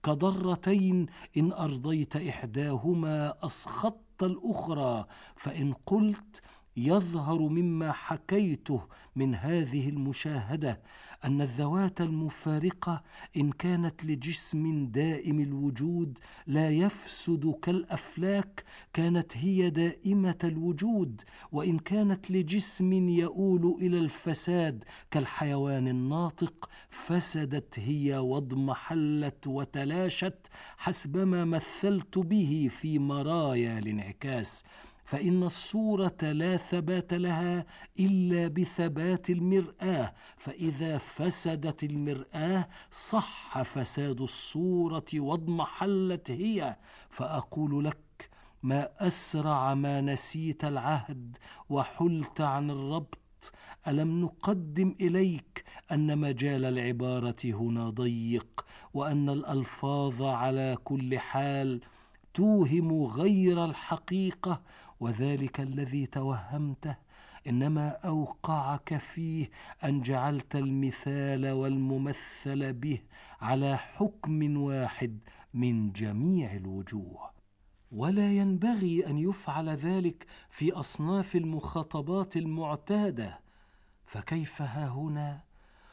كضرتين إن أرضيت إحداهما أسخطت الأخرى، فإن قلت يظهر مما حكيته من هذه المشاهدة أن الذوات المفارقة إن كانت لجسم دائم الوجود لا يفسد كالأفلاك كانت هي دائمة الوجود، وإن كانت لجسم يؤول إلى الفساد كالحيوان الناطق فسدت هي واضمحلت وتلاشت حسبما مثلت به في مرايا الانعكاس. فإن الصورة لا ثبات لها إلا بثبات المرآة، فإذا فسدت المرآة صح فساد الصورة واضمحلت هي. فأقول لك: ما أسرع ما نسيت العهد وحلت عن الربط. ألم نقدم إليك أن مجال العبارة هنا ضيق، وأن الألفاظ على كل حال توهم غير الحقيقة، وذلك الذي توهمته إنما أوقعك فيه أن جعلت المثال والممثل به على حكم واحد من جميع الوجوه. ولا ينبغي أن يفعل ذلك في أصناف المخاطبات المعتادة، فكيف ها هنا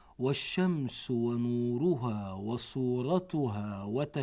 والشمس ونورها وصورتها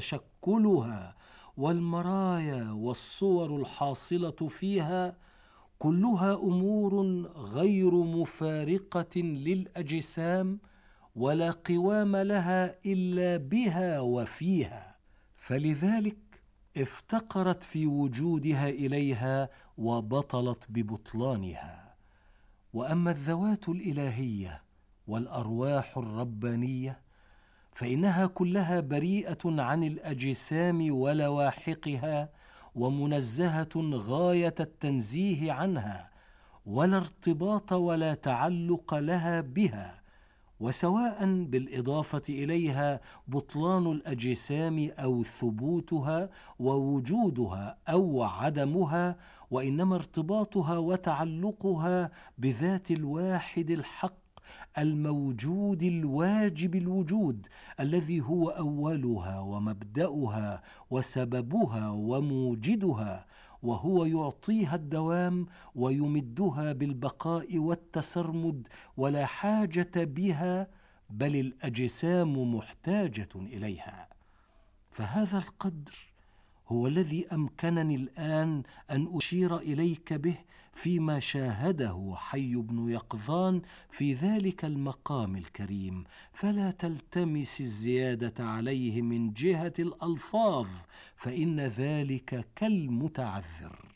وتشكلها والمرايا والصور الحاصلة فيها كلها أمور غير مفارقة للأجسام، ولا قوام لها إلا بها وفيها، فلذلك افتقرت في وجودها إليها وبطلت ببطلانها. وأما الذوات الإلهية والأرواح الربانية فإنها كلها بريئة عن الأجسام ولواحقها، ومنزهة غاية التنزيه عنها، ولا ارتباط ولا تعلق لها بها، وسواء بالإضافة إليها بطلان الأجسام أو ثبوتها ووجودها أو عدمها، وإنما ارتباطها وتعلقها بذات الواحد الحق الموجود الواجب الوجود، الذي هو أولها ومبدأها وسببها وموجدها، وهو يعطيها الدوام ويمدها بالبقاء والتسرمد، ولا حاجة بها بل الأجسام محتاجة إليها. فهذا القدر هو الذي أمكنني الآن أن أشير إليك به فيما شاهده حي بن يقظان في ذلك المقام الكريم، فلا تلتمس الزيادة عليه من جهة الألفاظ، فإن ذلك كالمتعذر.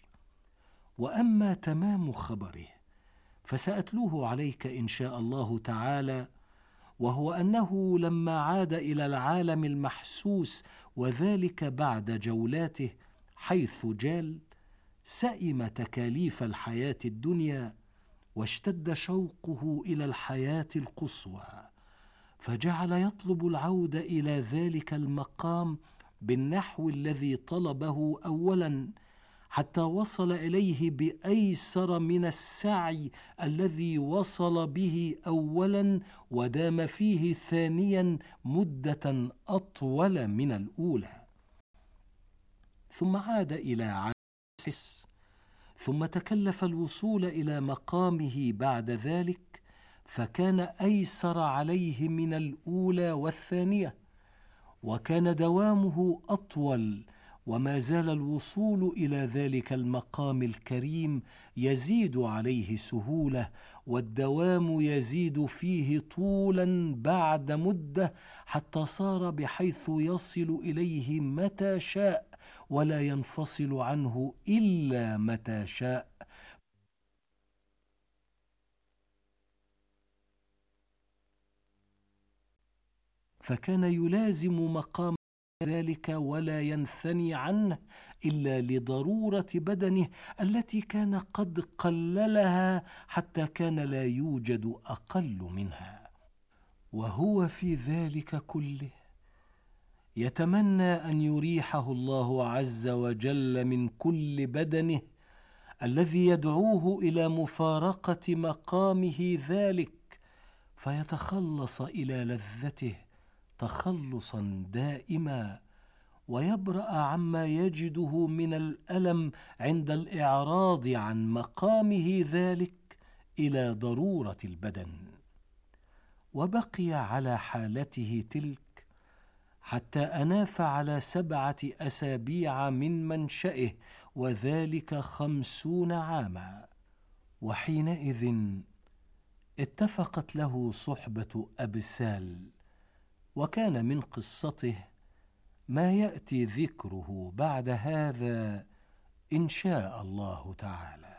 وأما تمام خبره فسأتلوه عليك إن شاء الله تعالى، وهو أنه لما عاد إلى العالم المحسوس وذلك بعد جولاته حيث جال، سئم تكاليف الحياة الدنيا واشتد شوقه إلى الحياة القصوى، فجعل يطلب العودة إلى ذلك المقام بالنحو الذي طلبه أولا، حتى وصل إليه بأيسر من السعي الذي وصل به أولا، ودام فيه ثانيا مدة أطول من الأولى. ثم عاد إلى عاص، ثم تكلف الوصول إلى مقامه بعد ذلك، فكان أيسر عليه من الأولى والثانية، وكان دوامه أطول، وما زال الوصول إلى ذلك المقام الكريم يزيد عليه سهولة، والدوام يزيد فيه طولا بعد مدة، حتى صار بحيث يصل إليه متى شاء ولا ينفصل عنه إلا متى شاء. فكان يلازم مقام ذلك ولا ينثني عنه إلا لضرورة بدنه التي كان قد قللها حتى كان لا يوجد أقل منها. وهو في ذلك كله يتمنى أن يريحه الله عز وجل من كل بدنه الذي يدعوه إلى مفارقة مقامه ذلك، فيتخلص إلى لذته تخلصا دائما، ويبرأ عما يجده من الألم عند الإعراض عن مقامه ذلك إلى ضرورة البدن. وبقي على حالته تلك حتى أناف على 7 أسابيع من منشئه، وذلك 50 عاما. وحينئذ اتفقت له صحبة أبسال، وكان من قصته ما يأتي ذكره بعد هذا إن شاء الله تعالى.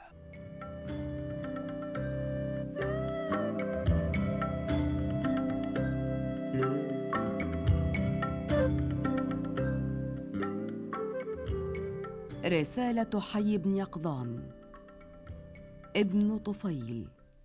رسالة حي بن يقظان ابن طفيل.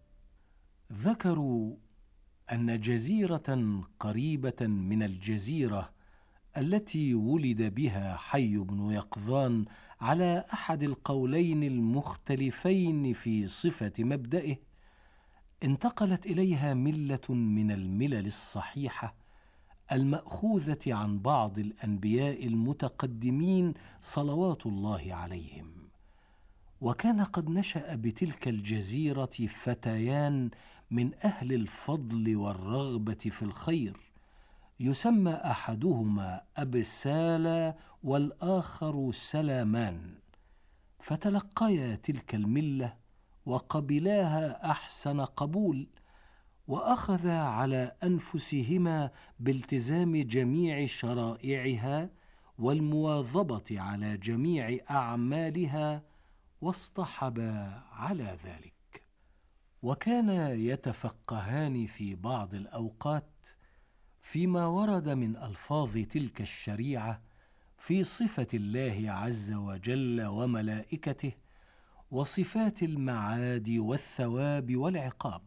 ذكروا أن جزيرة قريبة من الجزيرة التي ولد بها حي بن يقظان على أحد القولين المختلفين في صفة مبدئه، انتقلت إليها ملة من الملل الصحيحة المأخوذة عن بعض الأنبياء المتقدمين صلوات الله عليهم. وكان قد نشأ بتلك الجزيرة فتيان من أهل الفضل والرغبة في الخير، يسمى أحدهما أبسال والآخر سلامان، فتلقيا تلك الملة وقبلاها أحسن قبول، وأخذا على أنفسهما بالتزام جميع شرائعها والمواظبة على جميع أعمالها، واصطحبا على ذلك. وكانا يتفقهان في بعض الأوقات فيما ورد من ألفاظ تلك الشريعة في صفة الله عز وجل وملائكته، وصفات المعاد والثواب والعقاب.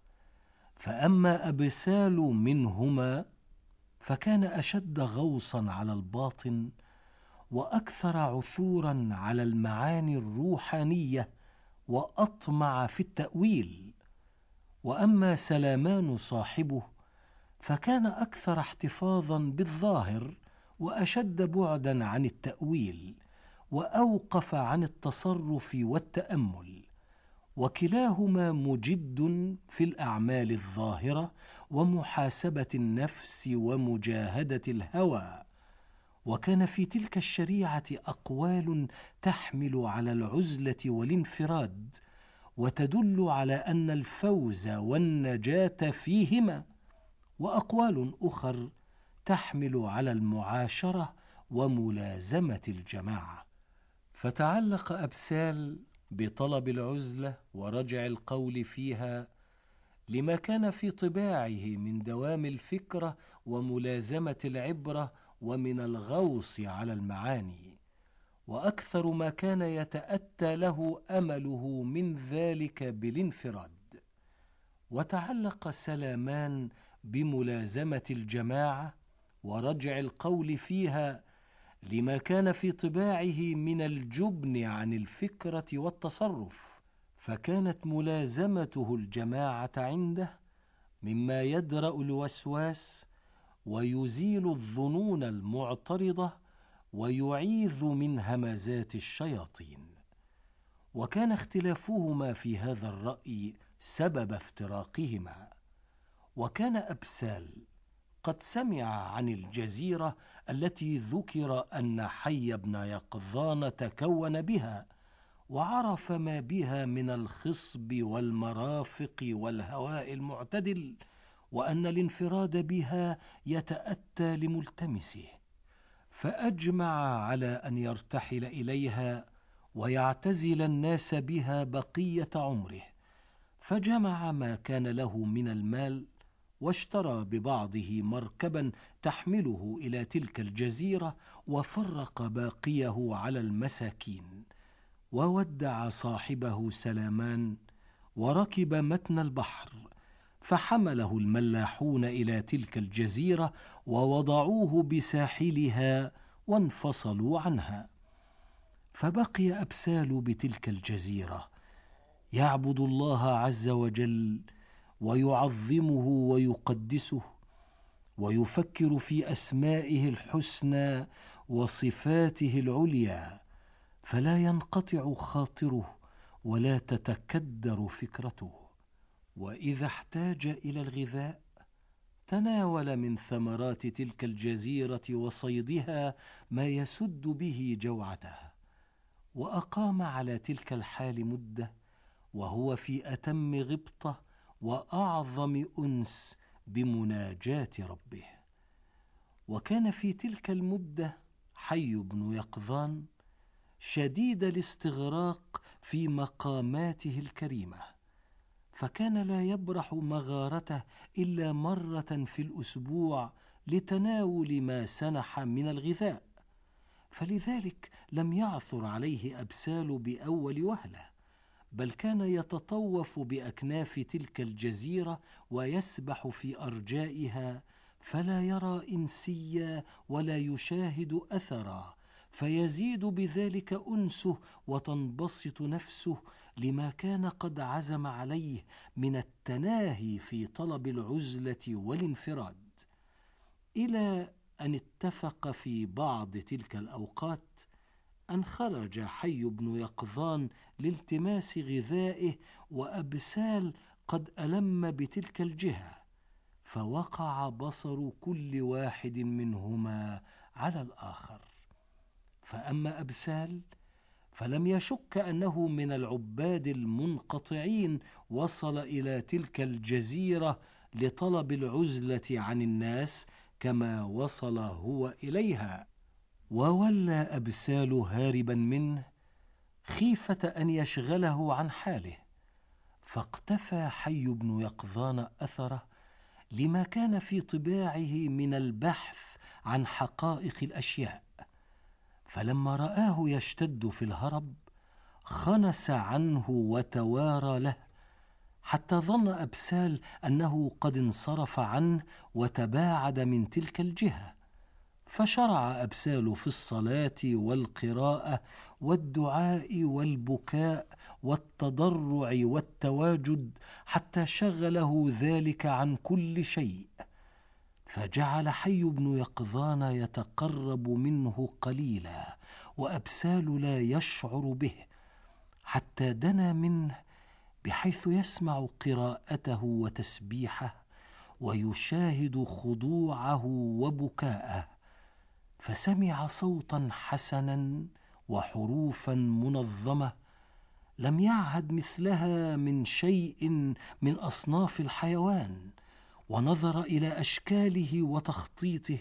فأما أبسال منهما فكان أشد غوصا على الباطن، وأكثر عثورا على المعاني الروحانية، وأطمع في التأويل. وأما سلامان صاحبه فكان أكثر احتفاظا بالظاهر، وأشد بعدا عن التأويل، وأوقف عن التصرف والتأمل. وكلاهما مجد في الأعمال الظاهرة ومحاسبة النفس ومجاهدة الهوى. وكان في تلك الشريعة أقوال تحمل على العزلة والانفراد، وتدل على أن الفوز والنجاة فيهما، وأقوال أخر تحمل على المعاشرة وملازمة الجماعة. فتعلق أبسال بطلب العزلة ورجع القول فيها لما كان في طباعه من دوام الفكرة وملازمة العبرة ومن الغوص على المعاني، وأكثر ما كان يتأتى له أمله من ذلك بالانفراد. وتعلق سلامان بملازمة الجماعة ورجع القول فيها لما كان في طباعه من الجبن عن الفكرة والتصرف، فكانت ملازمته الجماعة عنده مما يدرأ الوسواس ويزيل الظنون المعترضة ويعيذ من همزات الشياطين. وكان اختلافهما في هذا الرأي سبب افتراقهما. وكان أبسال قد سمع عن الجزيرة التي ذكر أن حي بن يقظان تكون بها، وعرف ما بها من الخصب والمرافق والهواء المعتدل، وأن الانفراد بها يتأتى لملتمسه، فأجمع على أن يرتحل إليها ويعتزل الناس بها بقية عمره. فجمع ما كان له من المال، واشترى ببعضه مركبا تحمله إلى تلك الجزيرة، وفرق باقيه على المساكين، وودع صاحبه سلامان، وركب متن البحر، فحمله الملاحون إلى تلك الجزيرة ووضعوه بساحلها وانفصلوا عنها. فبقي أبسال بتلك الجزيرة يعبد الله عز وجل ويعظمه ويقدسه، ويفكر في أسمائه الحسنى وصفاته العليا، فلا ينقطع خاطره ولا تتكدر فكرته. وإذا احتاج إلى الغذاء تناول من ثمرات تلك الجزيرة وصيدها ما يسد به جوعته، وأقام على تلك الحال مدة وهو في أتم غبطة وأعظم أنس بمناجاة ربه. وكان في تلك المدة حي بن يقظان شديد الاستغراق في مقاماته الكريمة، فكان لا يبرح مغارته إلا مرة في الأسبوع لتناول ما سنح من الغذاء، فلذلك لم يعثر عليه أبسال بأول وهلة، بل كان يتطوف بأكناف تلك الجزيرة ويسبح في أرجائها، فلا يرى إنسيا ولا يشاهد أثرا، فيزيد بذلك أنسه وتنبسط نفسه لما كان قد عزم عليه من التناهي في طلب العزلة والانفراد، إلى أن اتفق في بعض تلك الأوقات أن خرج حي بن يقظان لالتماس غذائه، وأبسال قد ألم بتلك الجهة، فوقع بصر كل واحد منهما على الآخر. فأما أبسال فلم يشك أنه من العباد المنقطعين وصل إلى تلك الجزيرة لطلب العزلة عن الناس كما وصل هو إليها، وولى أبسال هاربا منه خيفة أن يشغله عن حاله، فاقتفى حي بن يقظان أثره لما كان في طباعه من البحث عن حقائق الأشياء، فلما رآه يشتد في الهرب خنس عنه وتوارى له، حتى ظن أبسال أنه قد انصرف عنه وتباعد من تلك الجهة، فشرع أبسال في الصلاة والقراءة والدعاء والبكاء والتضرع والتواجد، حتى شغله ذلك عن كل شيء، فجعل حي بن يقظان يتقرب منه قليلا وأبسال لا يشعر به، حتى دنا منه بحيث يسمع قراءته وتسبيحه ويشاهد خضوعه وبكاءه، فسمع صوتا حسنا وحروفا منظمة لم يعهد مثلها من شيء من أصناف الحيوان، ونظر إلى أشكاله وتخطيطه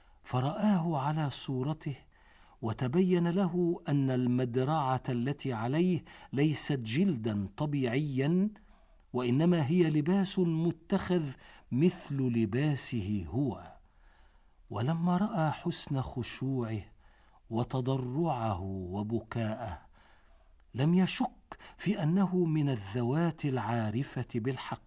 فرآه على صورته، وتبين له أن المدرعة التي عليه ليست جلدا طبيعيا، وإنما هي لباس متخذ مثل لباسه هو. ولما رأى حسن خشوعه وتضرعه وبكاءه لم يشك في أنه من الذوات العارفة بالحق،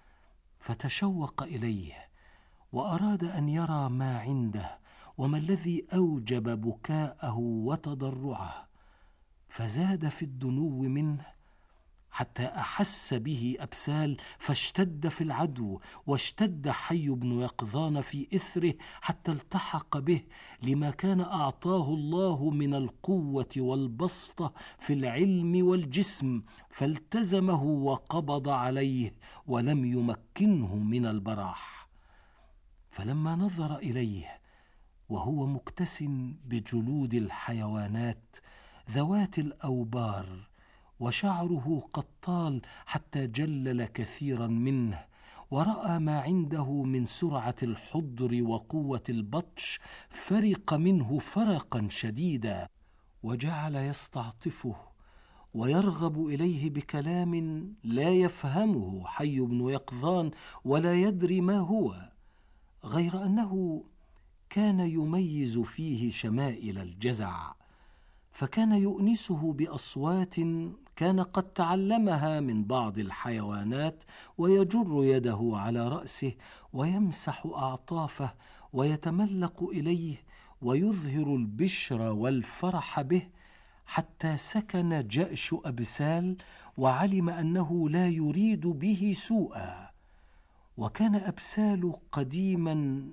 فتشوق إليه وأراد أن يرى ما عنده وما الذي أوجب بكاءه وتضرعه، فزاد في الدنو منه حتى أحس به أبسال، فاشتد في العدو، واشتد حي بن يقظان في إثره حتى التحق به لما كان أعطاه الله من القوة والبسطة في العلم والجسم، فالتزمه وقبض عليه ولم يمكنه من البراح. فلما نظر إليه وهو مكتس بجلود الحيوانات ذوات الأوبار، وشعره قد طال حتى جلل كثيرا منه، ورأى ما عنده من سرعة الحضر وقوة البطش، فرق منه فرقا شديدا، وجعل يستعطفه ويرغب إليه بكلام لا يفهمه حي بن يقظان ولا يدري ما هو، غير أنه كان يميز فيه شمائل الجزع، فكان يؤنسه بأصوات كان قد تعلمها من بعض الحيوانات، ويجر يده على رأسه ويمسح أعطافه ويتملق إليه ويظهر البشر والفرح به، حتى سكن جأش أبسال وعلم أنه لا يريد به سوءا، وكان أبسال قديما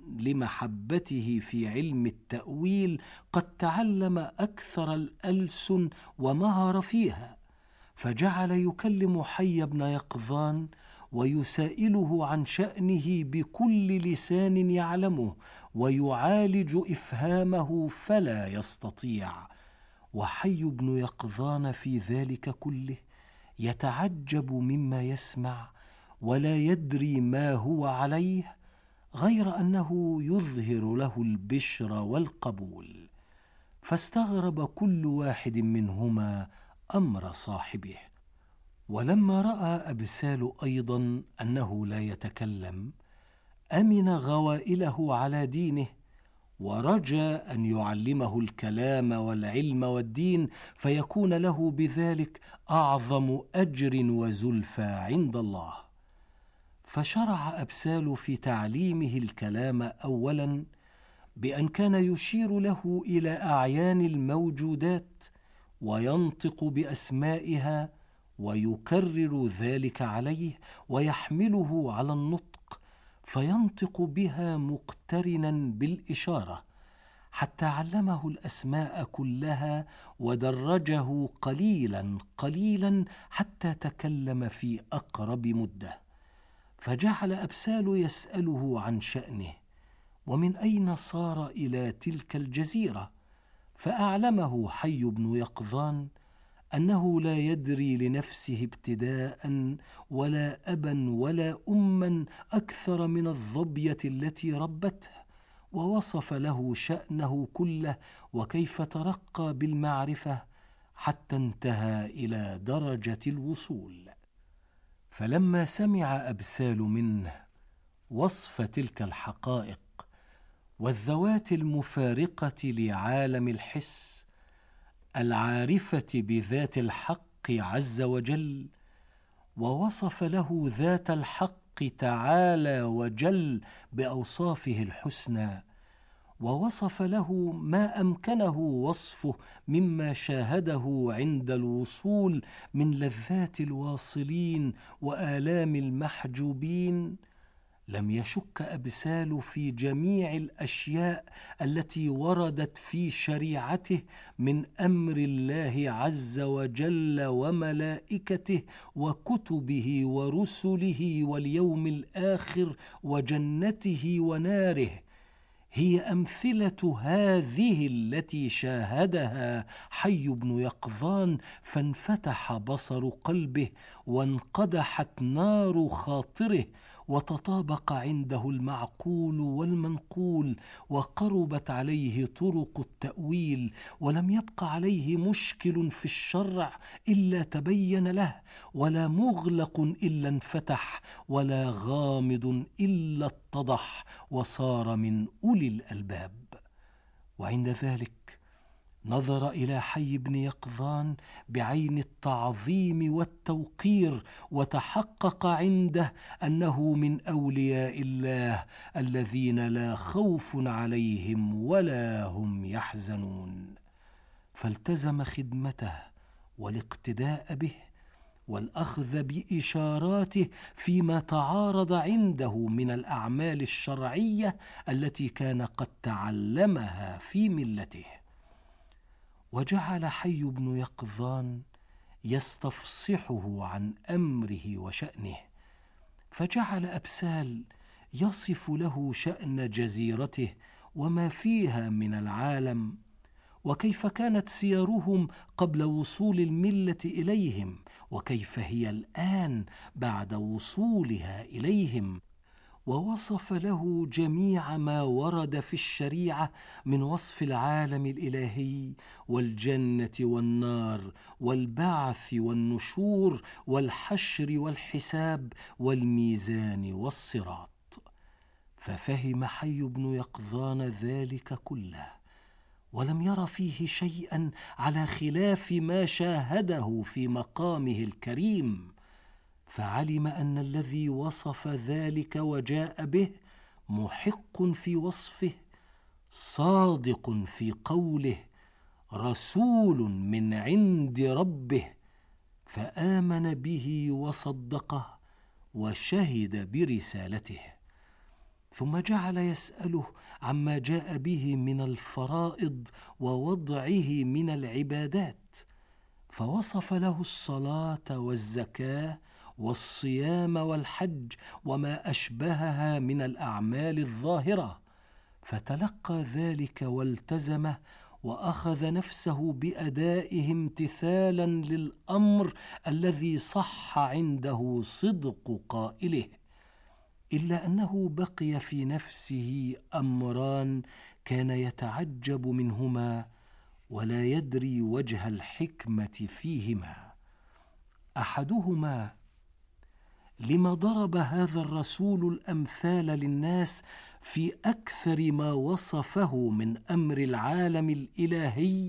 لمحبته في علم التأويل قد تعلم أكثر الألسن ومهر فيها، فجعل يكلم حي بن يقظان ويسائله عن شأنه بكل لسان يعلمه، ويعالج إفهامه فلا يستطيع. وحي بن يقظان في ذلك كله يتعجب مما يسمع ولا يدري ما هو عليه، غير أنه يظهر له البشر والقبول. فاستغرب كل واحد منهما أمر صاحبه. ولما رأى أبسال أيضا أنه لا يتكلم، أمن غوائله على دينه، ورجى أن يعلمه الكلام والعلم والدين، فيكون له بذلك أعظم أجر وزلفى عند الله. فشرع أبسال في تعليمه الكلام أولا بأن كان يشير له إلى أعيان الموجودات وينطق بأسمائها، ويكرر ذلك عليه ويحمله على النطق، فينطق بها مقترنا بالإشارة، حتى علمه الأسماء كلها ودرجه قليلا قليلا حتى تكلم في أقرب مدة. فجعل أبسال يسأله عن شأنه، ومن أين صار إلى تلك الجزيرة، فأعلمه حي بن يقظان أنه لا يدري لنفسه ابتداء ولا أبا ولا أما أكثر من الظبية التي ربته، ووصف له شأنه كله وكيف ترقى بالمعرفة حتى انتهى إلى درجة الوصول. فلما سمع أبسال منه وصف تلك الحقائق والذوات المفارقة لعالم الحس العارفة بذات الحق عز وجل، ووصف له ذات الحق تعالى وجل بأوصافه الحسنى، ووصف له ما أمكنه وصفه مما شاهده عند الوصول من لذات الواصلين وآلام المحجوبين، لم يشك أبسال في جميع الأشياء التي وردت في شريعته من أمر الله عز وجل وملائكته وكتبه ورسله واليوم الآخر وجنته وناره. هي أمثلة هذه التي شاهدها حي بن يقظان، فانفتح بصر قلبه وانقدحت نار خاطره، وتطابق عنده المعقول والمنقول، وقربت عليه طرق التأويل، ولم يبق عليه مشكل في الشرع إلا تبين له، ولا مغلق إلا انفتح، ولا غامض إلا اتضح، وصار من أولي الألباب. وعند ذلك نظر إلى حي بن يقظان بعين التعظيم والتوقير، وتحقق عنده أنه من أولياء الله الذين لا خوف عليهم ولا هم يحزنون، فالتزم خدمته والاقتداء به والأخذ بإشاراته فيما تعارض عنده من الأعمال الشرعية التي كان قد تعلمها في ملته. وجعل حي بن يقظان يستفصحه عن أمره وشأنه، فجعل أبسال يصف له شأن جزيرته وما فيها من العالم، وكيف كانت سيرهم قبل وصول الملة إليهم، وكيف هي الآن بعد وصولها إليهم، ووصف له جميع ما ورد في الشريعة من وصف العالم الإلهي والجنة والنار والبعث والنشور والحشر والحساب والميزان والصراط. ففهم حي بن يقظان ذلك كله، ولم ير فيه شيئا على خلاف ما شاهده في مقامه الكريم، فعلم أن الذي وصف ذلك وجاء به محق في وصفه، صادق في قوله، رسول من عند ربه، فآمن به وصدقه وشهد برسالته. ثم جعل يسأله عما جاء به من الفرائض ووضعه من العبادات، فوصف له الصلاة والزكاة والصيام والحج وما أشبهها من الأعمال الظاهرة، فتلقى ذلك والتزمه، وأخذ نفسه بأدائه امتثالا للأمر الذي صح عنده صدق قائله. إلا أنه بقي في نفسه أمران كان يتعجب منهما ولا يدري وجه الحكمة فيهما. أحدهما: لما ضرب هذا الرسول الأمثال للناس في أكثر ما وصفه من أمر العالم الإلهي،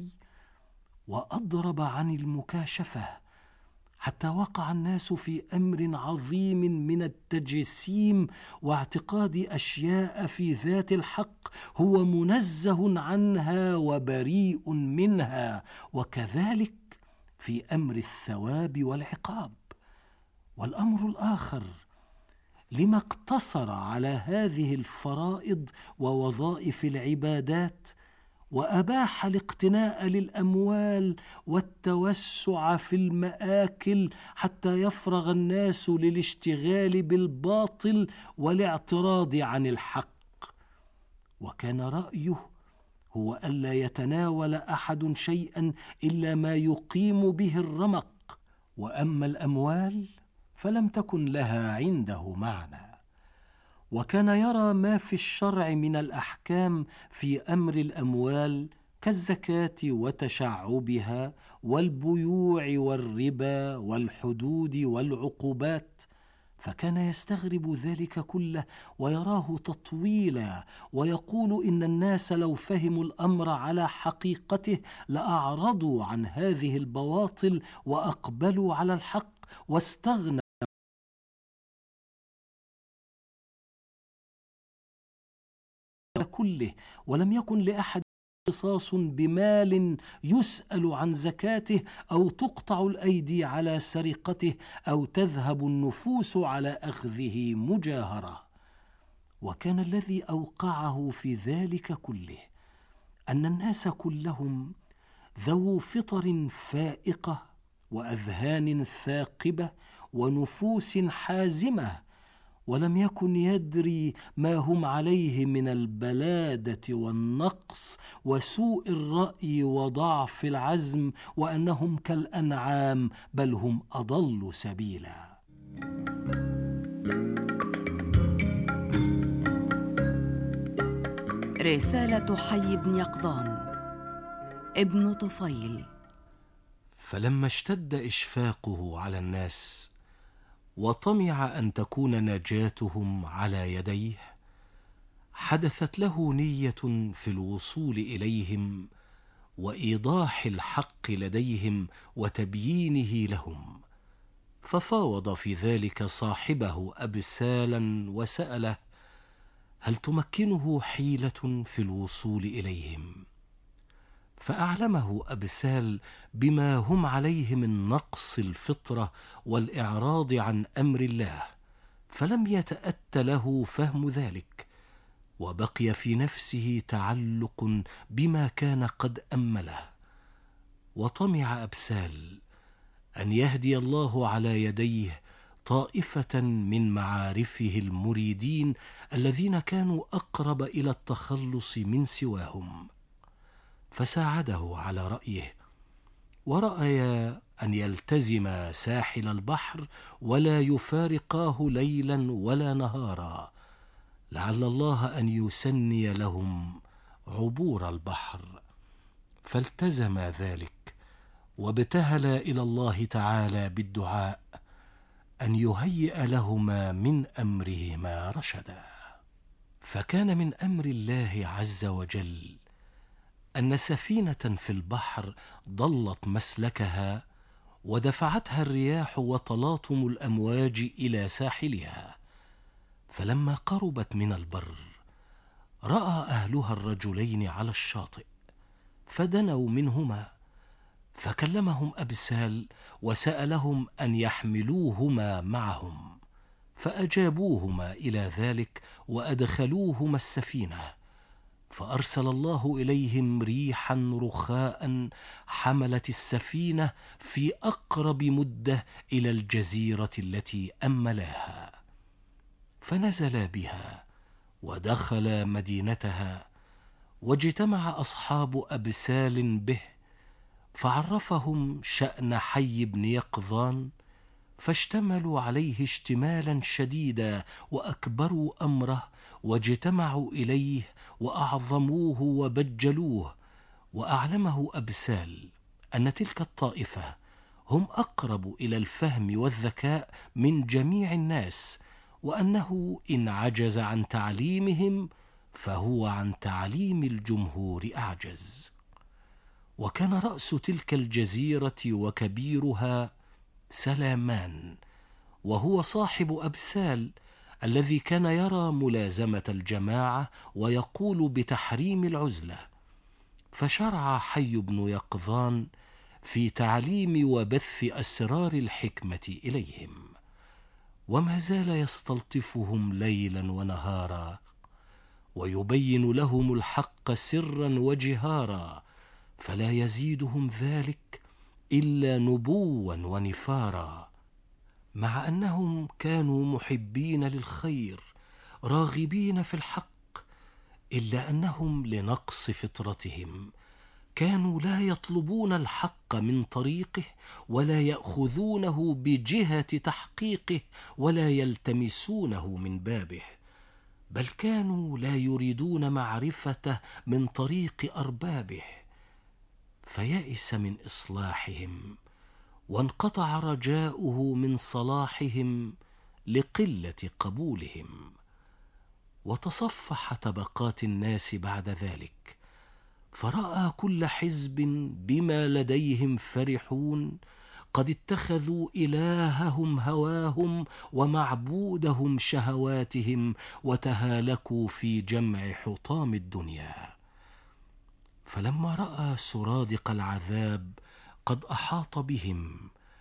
وأضرب عن المكاشفة، حتى وقع الناس في أمر عظيم من التجسيم واعتقاد أشياء في ذات الحق هو منزه عنها وبريء منها، وكذلك في أمر الثواب والعقاب. والأمر الآخر: لما اقتصر على هذه الفرائض ووظائف العبادات، وأباح الاقتناء للأموال والتوسع في المآكل حتى يفرغ الناس للاشتغال بالباطل والاعتراض عن الحق. وكان رأيه هو ألا يتناول أحد شيئا إلا ما يقيم به الرمق، وأما الأموال فلم تكن لها عنده معنى. وكان يرى ما في الشرع من الأحكام في أمر الأموال كالزكاة وتشعبها والبيوع والربا والحدود والعقوبات، فكان يستغرب ذلك كله ويراه تطويلا، ويقول إن الناس لو فهموا الأمر على حقيقته لأعرضوا عن هذه البواطل وأقبلوا على الحق واستغنى كله، ولم يكن لأحد اختصاص بمال يسأل عن زكاته أو تقطع الأيدي على سرقته أو تذهب النفوس على أخذه مجاهرة. وكان الذي أوقعه في ذلك كله أن الناس كلهم ذو فطر فائقة وأذهان ثاقبة ونفوس حازمة، ولم يكن يدري ما هم عليه من البلادة والنقص وسوء الرأي وضعف العزم، وأنهم كالأنعام بل هم أضل سبيلا. رسالة حي بن يقظان ابن طفيل. فلما اشتد إشفاقه على الناس وطمع أن تكون نجاتهم على يديه، حدثت له نية في الوصول إليهم وإيضاح الحق لديهم وتبيينه لهم، ففاوض في ذلك صاحبه أبسالا وسأله: هل تمكنه حيلة في الوصول إليهم؟ فأعلمه أبسال بما هم عليه من نقص الفطرة والإعراض عن أمر الله، فلم يتأت له فهم ذلك، وبقي في نفسه تعلق بما كان قد أمله. وطمع أبسال أن يهدي الله على يديه طائفة من معارفه المريدين الذين كانوا أقرب إلى التخلص من سواهم، فساعده على رأيه، ورأيا أن يلتزم ساحل البحر ولا يفارقاه ليلا ولا نهارا، لعل الله أن يسني لهم عبور البحر. فالتزم ذلك، وابتهل إلى الله تعالى بالدعاء أن يهيئ لهما من أمرهما رشدا. فكان من أمر الله عز وجل أن سفينة في البحر ضلت مسلكها ودفعتها الرياح وتلاطم الأمواج إلى ساحلها، فلما قربت من البر رأى أهلها الرجلين على الشاطئ، فدنوا منهما، فكلمهم أبسال وسألهم أن يحملوهما معهم، فأجابوهما إلى ذلك وأدخلوهما السفينة، فأرسل الله إليهم ريحا رخاء حملت السفينة في أقرب مدة إلى الجزيرة التي أملاها، فنزلا بها ودخل مدينتها، واجتمع أصحاب أبسال به، فعرفهم شأن حي بن يقظان، فاشتملوا عليه اشتمالا شديدا وأكبروا أمره، واجتمعوا إليه وأعظموه وبجلوه. وأعلمه أبسال أن تلك الطائفة هم أقرب إلى الفهم والذكاء من جميع الناس، وأنه إن عجز عن تعليمهم فهو عن تعليم الجمهور أعجز. وكان رأس تلك الجزيرة وكبيرها سلامان، وهو صاحب أبسال الذي كان يرى ملازمة الجماعة ويقول بتحريم العزلة. فشرع حي بن يقظان في تعليم وبث أسرار الحكمة إليهم، وما زال يستلطفهم ليلا ونهارا، ويبين لهم الحق سرا وجهارا، فلا يزيدهم ذلك إلا نبوا ونفارا، مع أنهم كانوا محبين للخير راغبين في الحق، إلا أنهم لنقص فطرتهم كانوا لا يطلبون الحق من طريقه، ولا يأخذونه بجهة تحقيقه، ولا يلتمسونه من بابه، بل كانوا لا يريدون معرفته من طريق أربابه، فيئس من إصلاحهم، وانقطع رجاؤه من صلاحهم لقلة قبولهم. وتصفح طبقات الناس بعد ذلك، فرأى كل حزب بما لديهم فرحون قد اتخذوا إلههم هواهم ومعبودهم شهواتهم، وتهالكوا في جمع حطام الدنيا. فلما رأى سرادق العذاب قد أحاط بهم،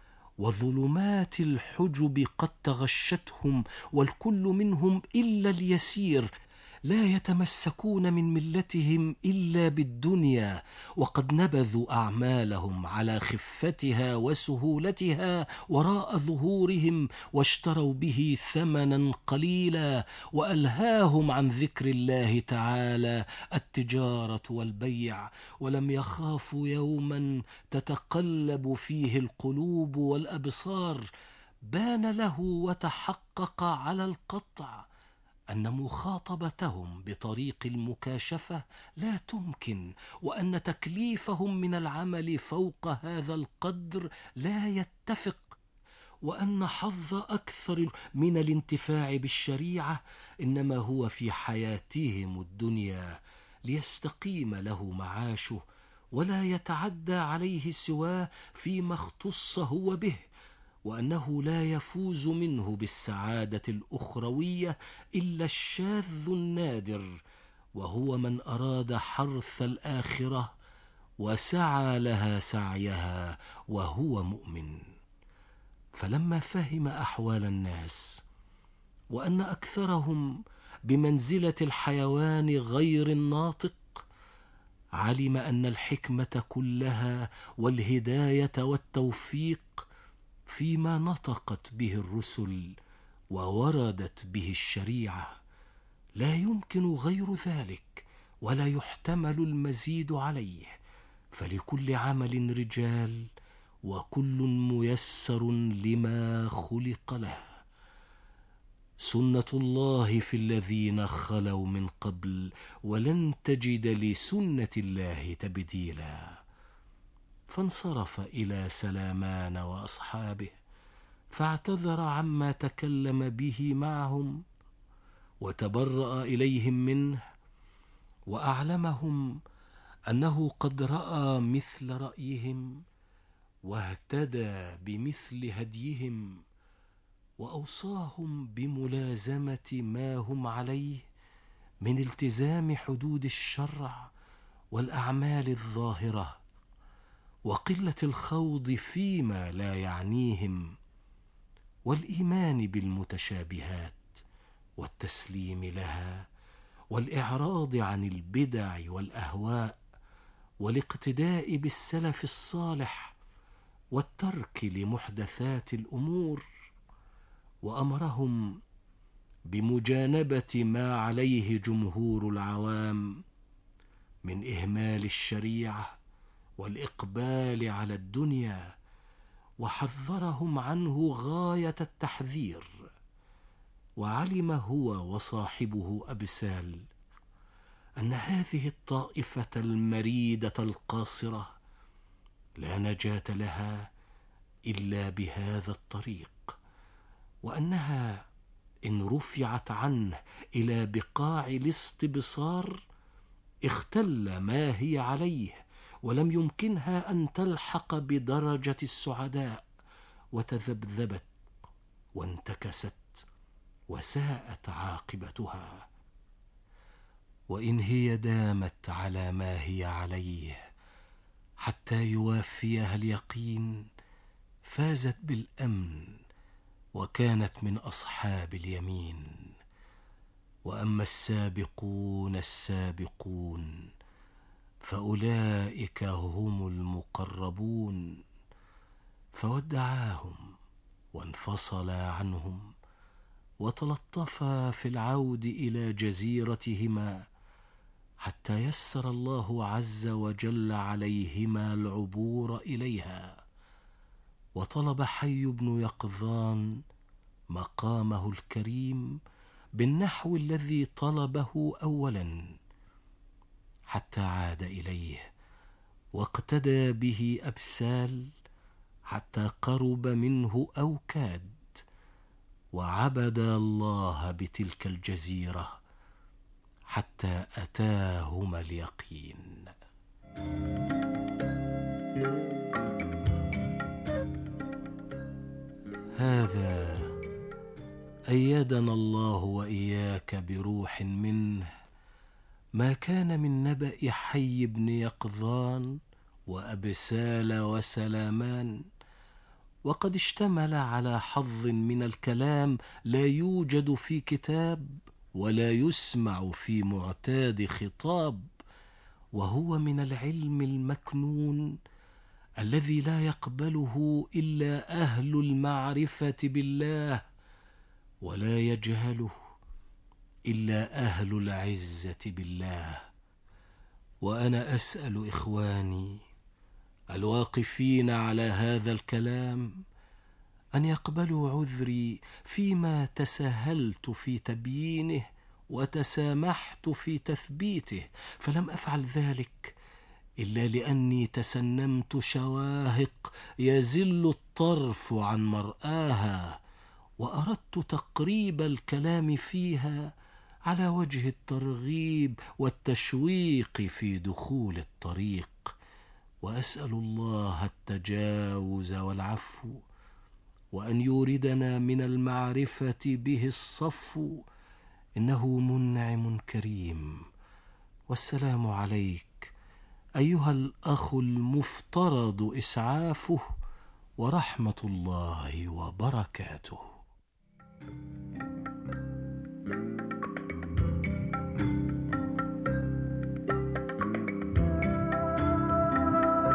وظلمات الحجب قد تغشتهم، والكل منهم إلا اليسير لا يتمسكون من ملتهم إلا بالدنيا، وقد نبذوا أعمالهم على خفتها وسهولتها وراء ظهورهم، واشتروا به ثمنا قليلا، وألهاهم عن ذكر الله تعالى التجارة والبيع، ولم يخافوا يوما تتقلب فيه القلوب والأبصار. بان له وتحقق على القطع أن مخاطبتهم بطريق المكاشفة لا تمكن، وأن تكليفهم من العمل فوق هذا القدر لا يتفق، وأن حظ أكثر من الانتفاع بالشريعة إنما هو في حياتهم الدنيا ليستقيم له معاشه، ولا يتعدى عليه سواه فيما اختص هو به، وأنه لا يفوز منه بالسعادة الأخروية إلا الشاذ النادر، وهو من أراد حرث الآخرة وسعى لها سعيها وهو مؤمن. فلما فهم أحوال الناس، وأن أكثرهم بمنزلة الحيوان غير الناطق، علم أن الحكمة كلها والهداية والتوفيق فيما نطقت به الرسل ووردت به الشريعة، لا يمكن غير ذلك ولا يحتمل المزيد عليه، فلكل عمل رجال وكل ميسر لما خلق له. سنة الله في الذين خلوا من قبل، ولن تجد لسنة الله تبديلا. فانصرف إلى سلامان وأصحابه، فاعتذر عما تكلم به معهم، وتبرأ إليهم منه، وأعلمهم أنه قد رأى مثل رأيهم واهتدى بمثل هديهم، وأوصاهم بملازمة ما هم عليه من التزام حدود الشرع والأعمال الظاهرة، وقلة الخوض فيما لا يعنيهم، والإيمان بالمتشابهات والتسليم لها والإعراض عن البدع والأهواء والاقتداء بالسلف الصالح والترك لمحدثات الأمور. وأمرهم بمجانبة ما عليه جمهور العوام من إهمال الشريعة والإقبال على الدنيا، وحذرهم عنه غاية التحذير. وعلم هو وصاحبه أبسال أن هذه الطائفة المريدة القاصرة لا نجاة لها إلا بهذا الطريق، وأنها إن رفعت عنه إلى بقاع الاستبصار اختل ما هي عليه، ولم يمكنها أن تلحق بدرجة السعداء، وتذبذبت وانتكست وساءت عاقبتها. وإن هي دامت على ما هي عليه حتى يوافيها اليقين فازت بالأمن وكانت من أصحاب اليمين. وأما السابقون السابقون فأولئك هم المقربون، فودعاهم وانفصل عنهم وتلطفا في العود إلى جزيرتهما، حتى يسر الله عز وجل عليهما العبور إليها. وطلب حي بن يقظان مقامه الكريم بالنحو الذي طلبه أولا، حتى عاد إليه واقتدى به أبسال حتى قرب منه أو كاد، وعبد الله بتلك الجزيرة حتى أتاهما اليقين. هذا أيدنا الله وإياك بروح منه ما كان من نبأ حي بن يقظان وأبسال وسلامان، وقد اشتمل على حظ من الكلام لا يوجد في كتاب ولا يسمع في معتاد خطاب، وهو من العلم المكنون الذي لا يقبله إلا أهل المعرفة بالله، ولا يجهله إلا أهل العزة بالله. وأنا أسأل إخواني الواقفين على هذا الكلام أن يقبلوا عذري فيما تساهلت في تبيينه وتسامحت في تثبيته، فلم أفعل ذلك إلا لأني تسنمت شواهق يزل الطرف عن مرآها، وأردت تقريب الكلام فيها على وجه الترغيب والتشويق في دخول الطريق. وأسأل الله التجاوز والعفو، وأن يوردنا من المعرفة به الصفو، إنه منعم كريم. والسلام عليك أيها الأخ المفترض إسعافه، ورحمة الله وبركاته.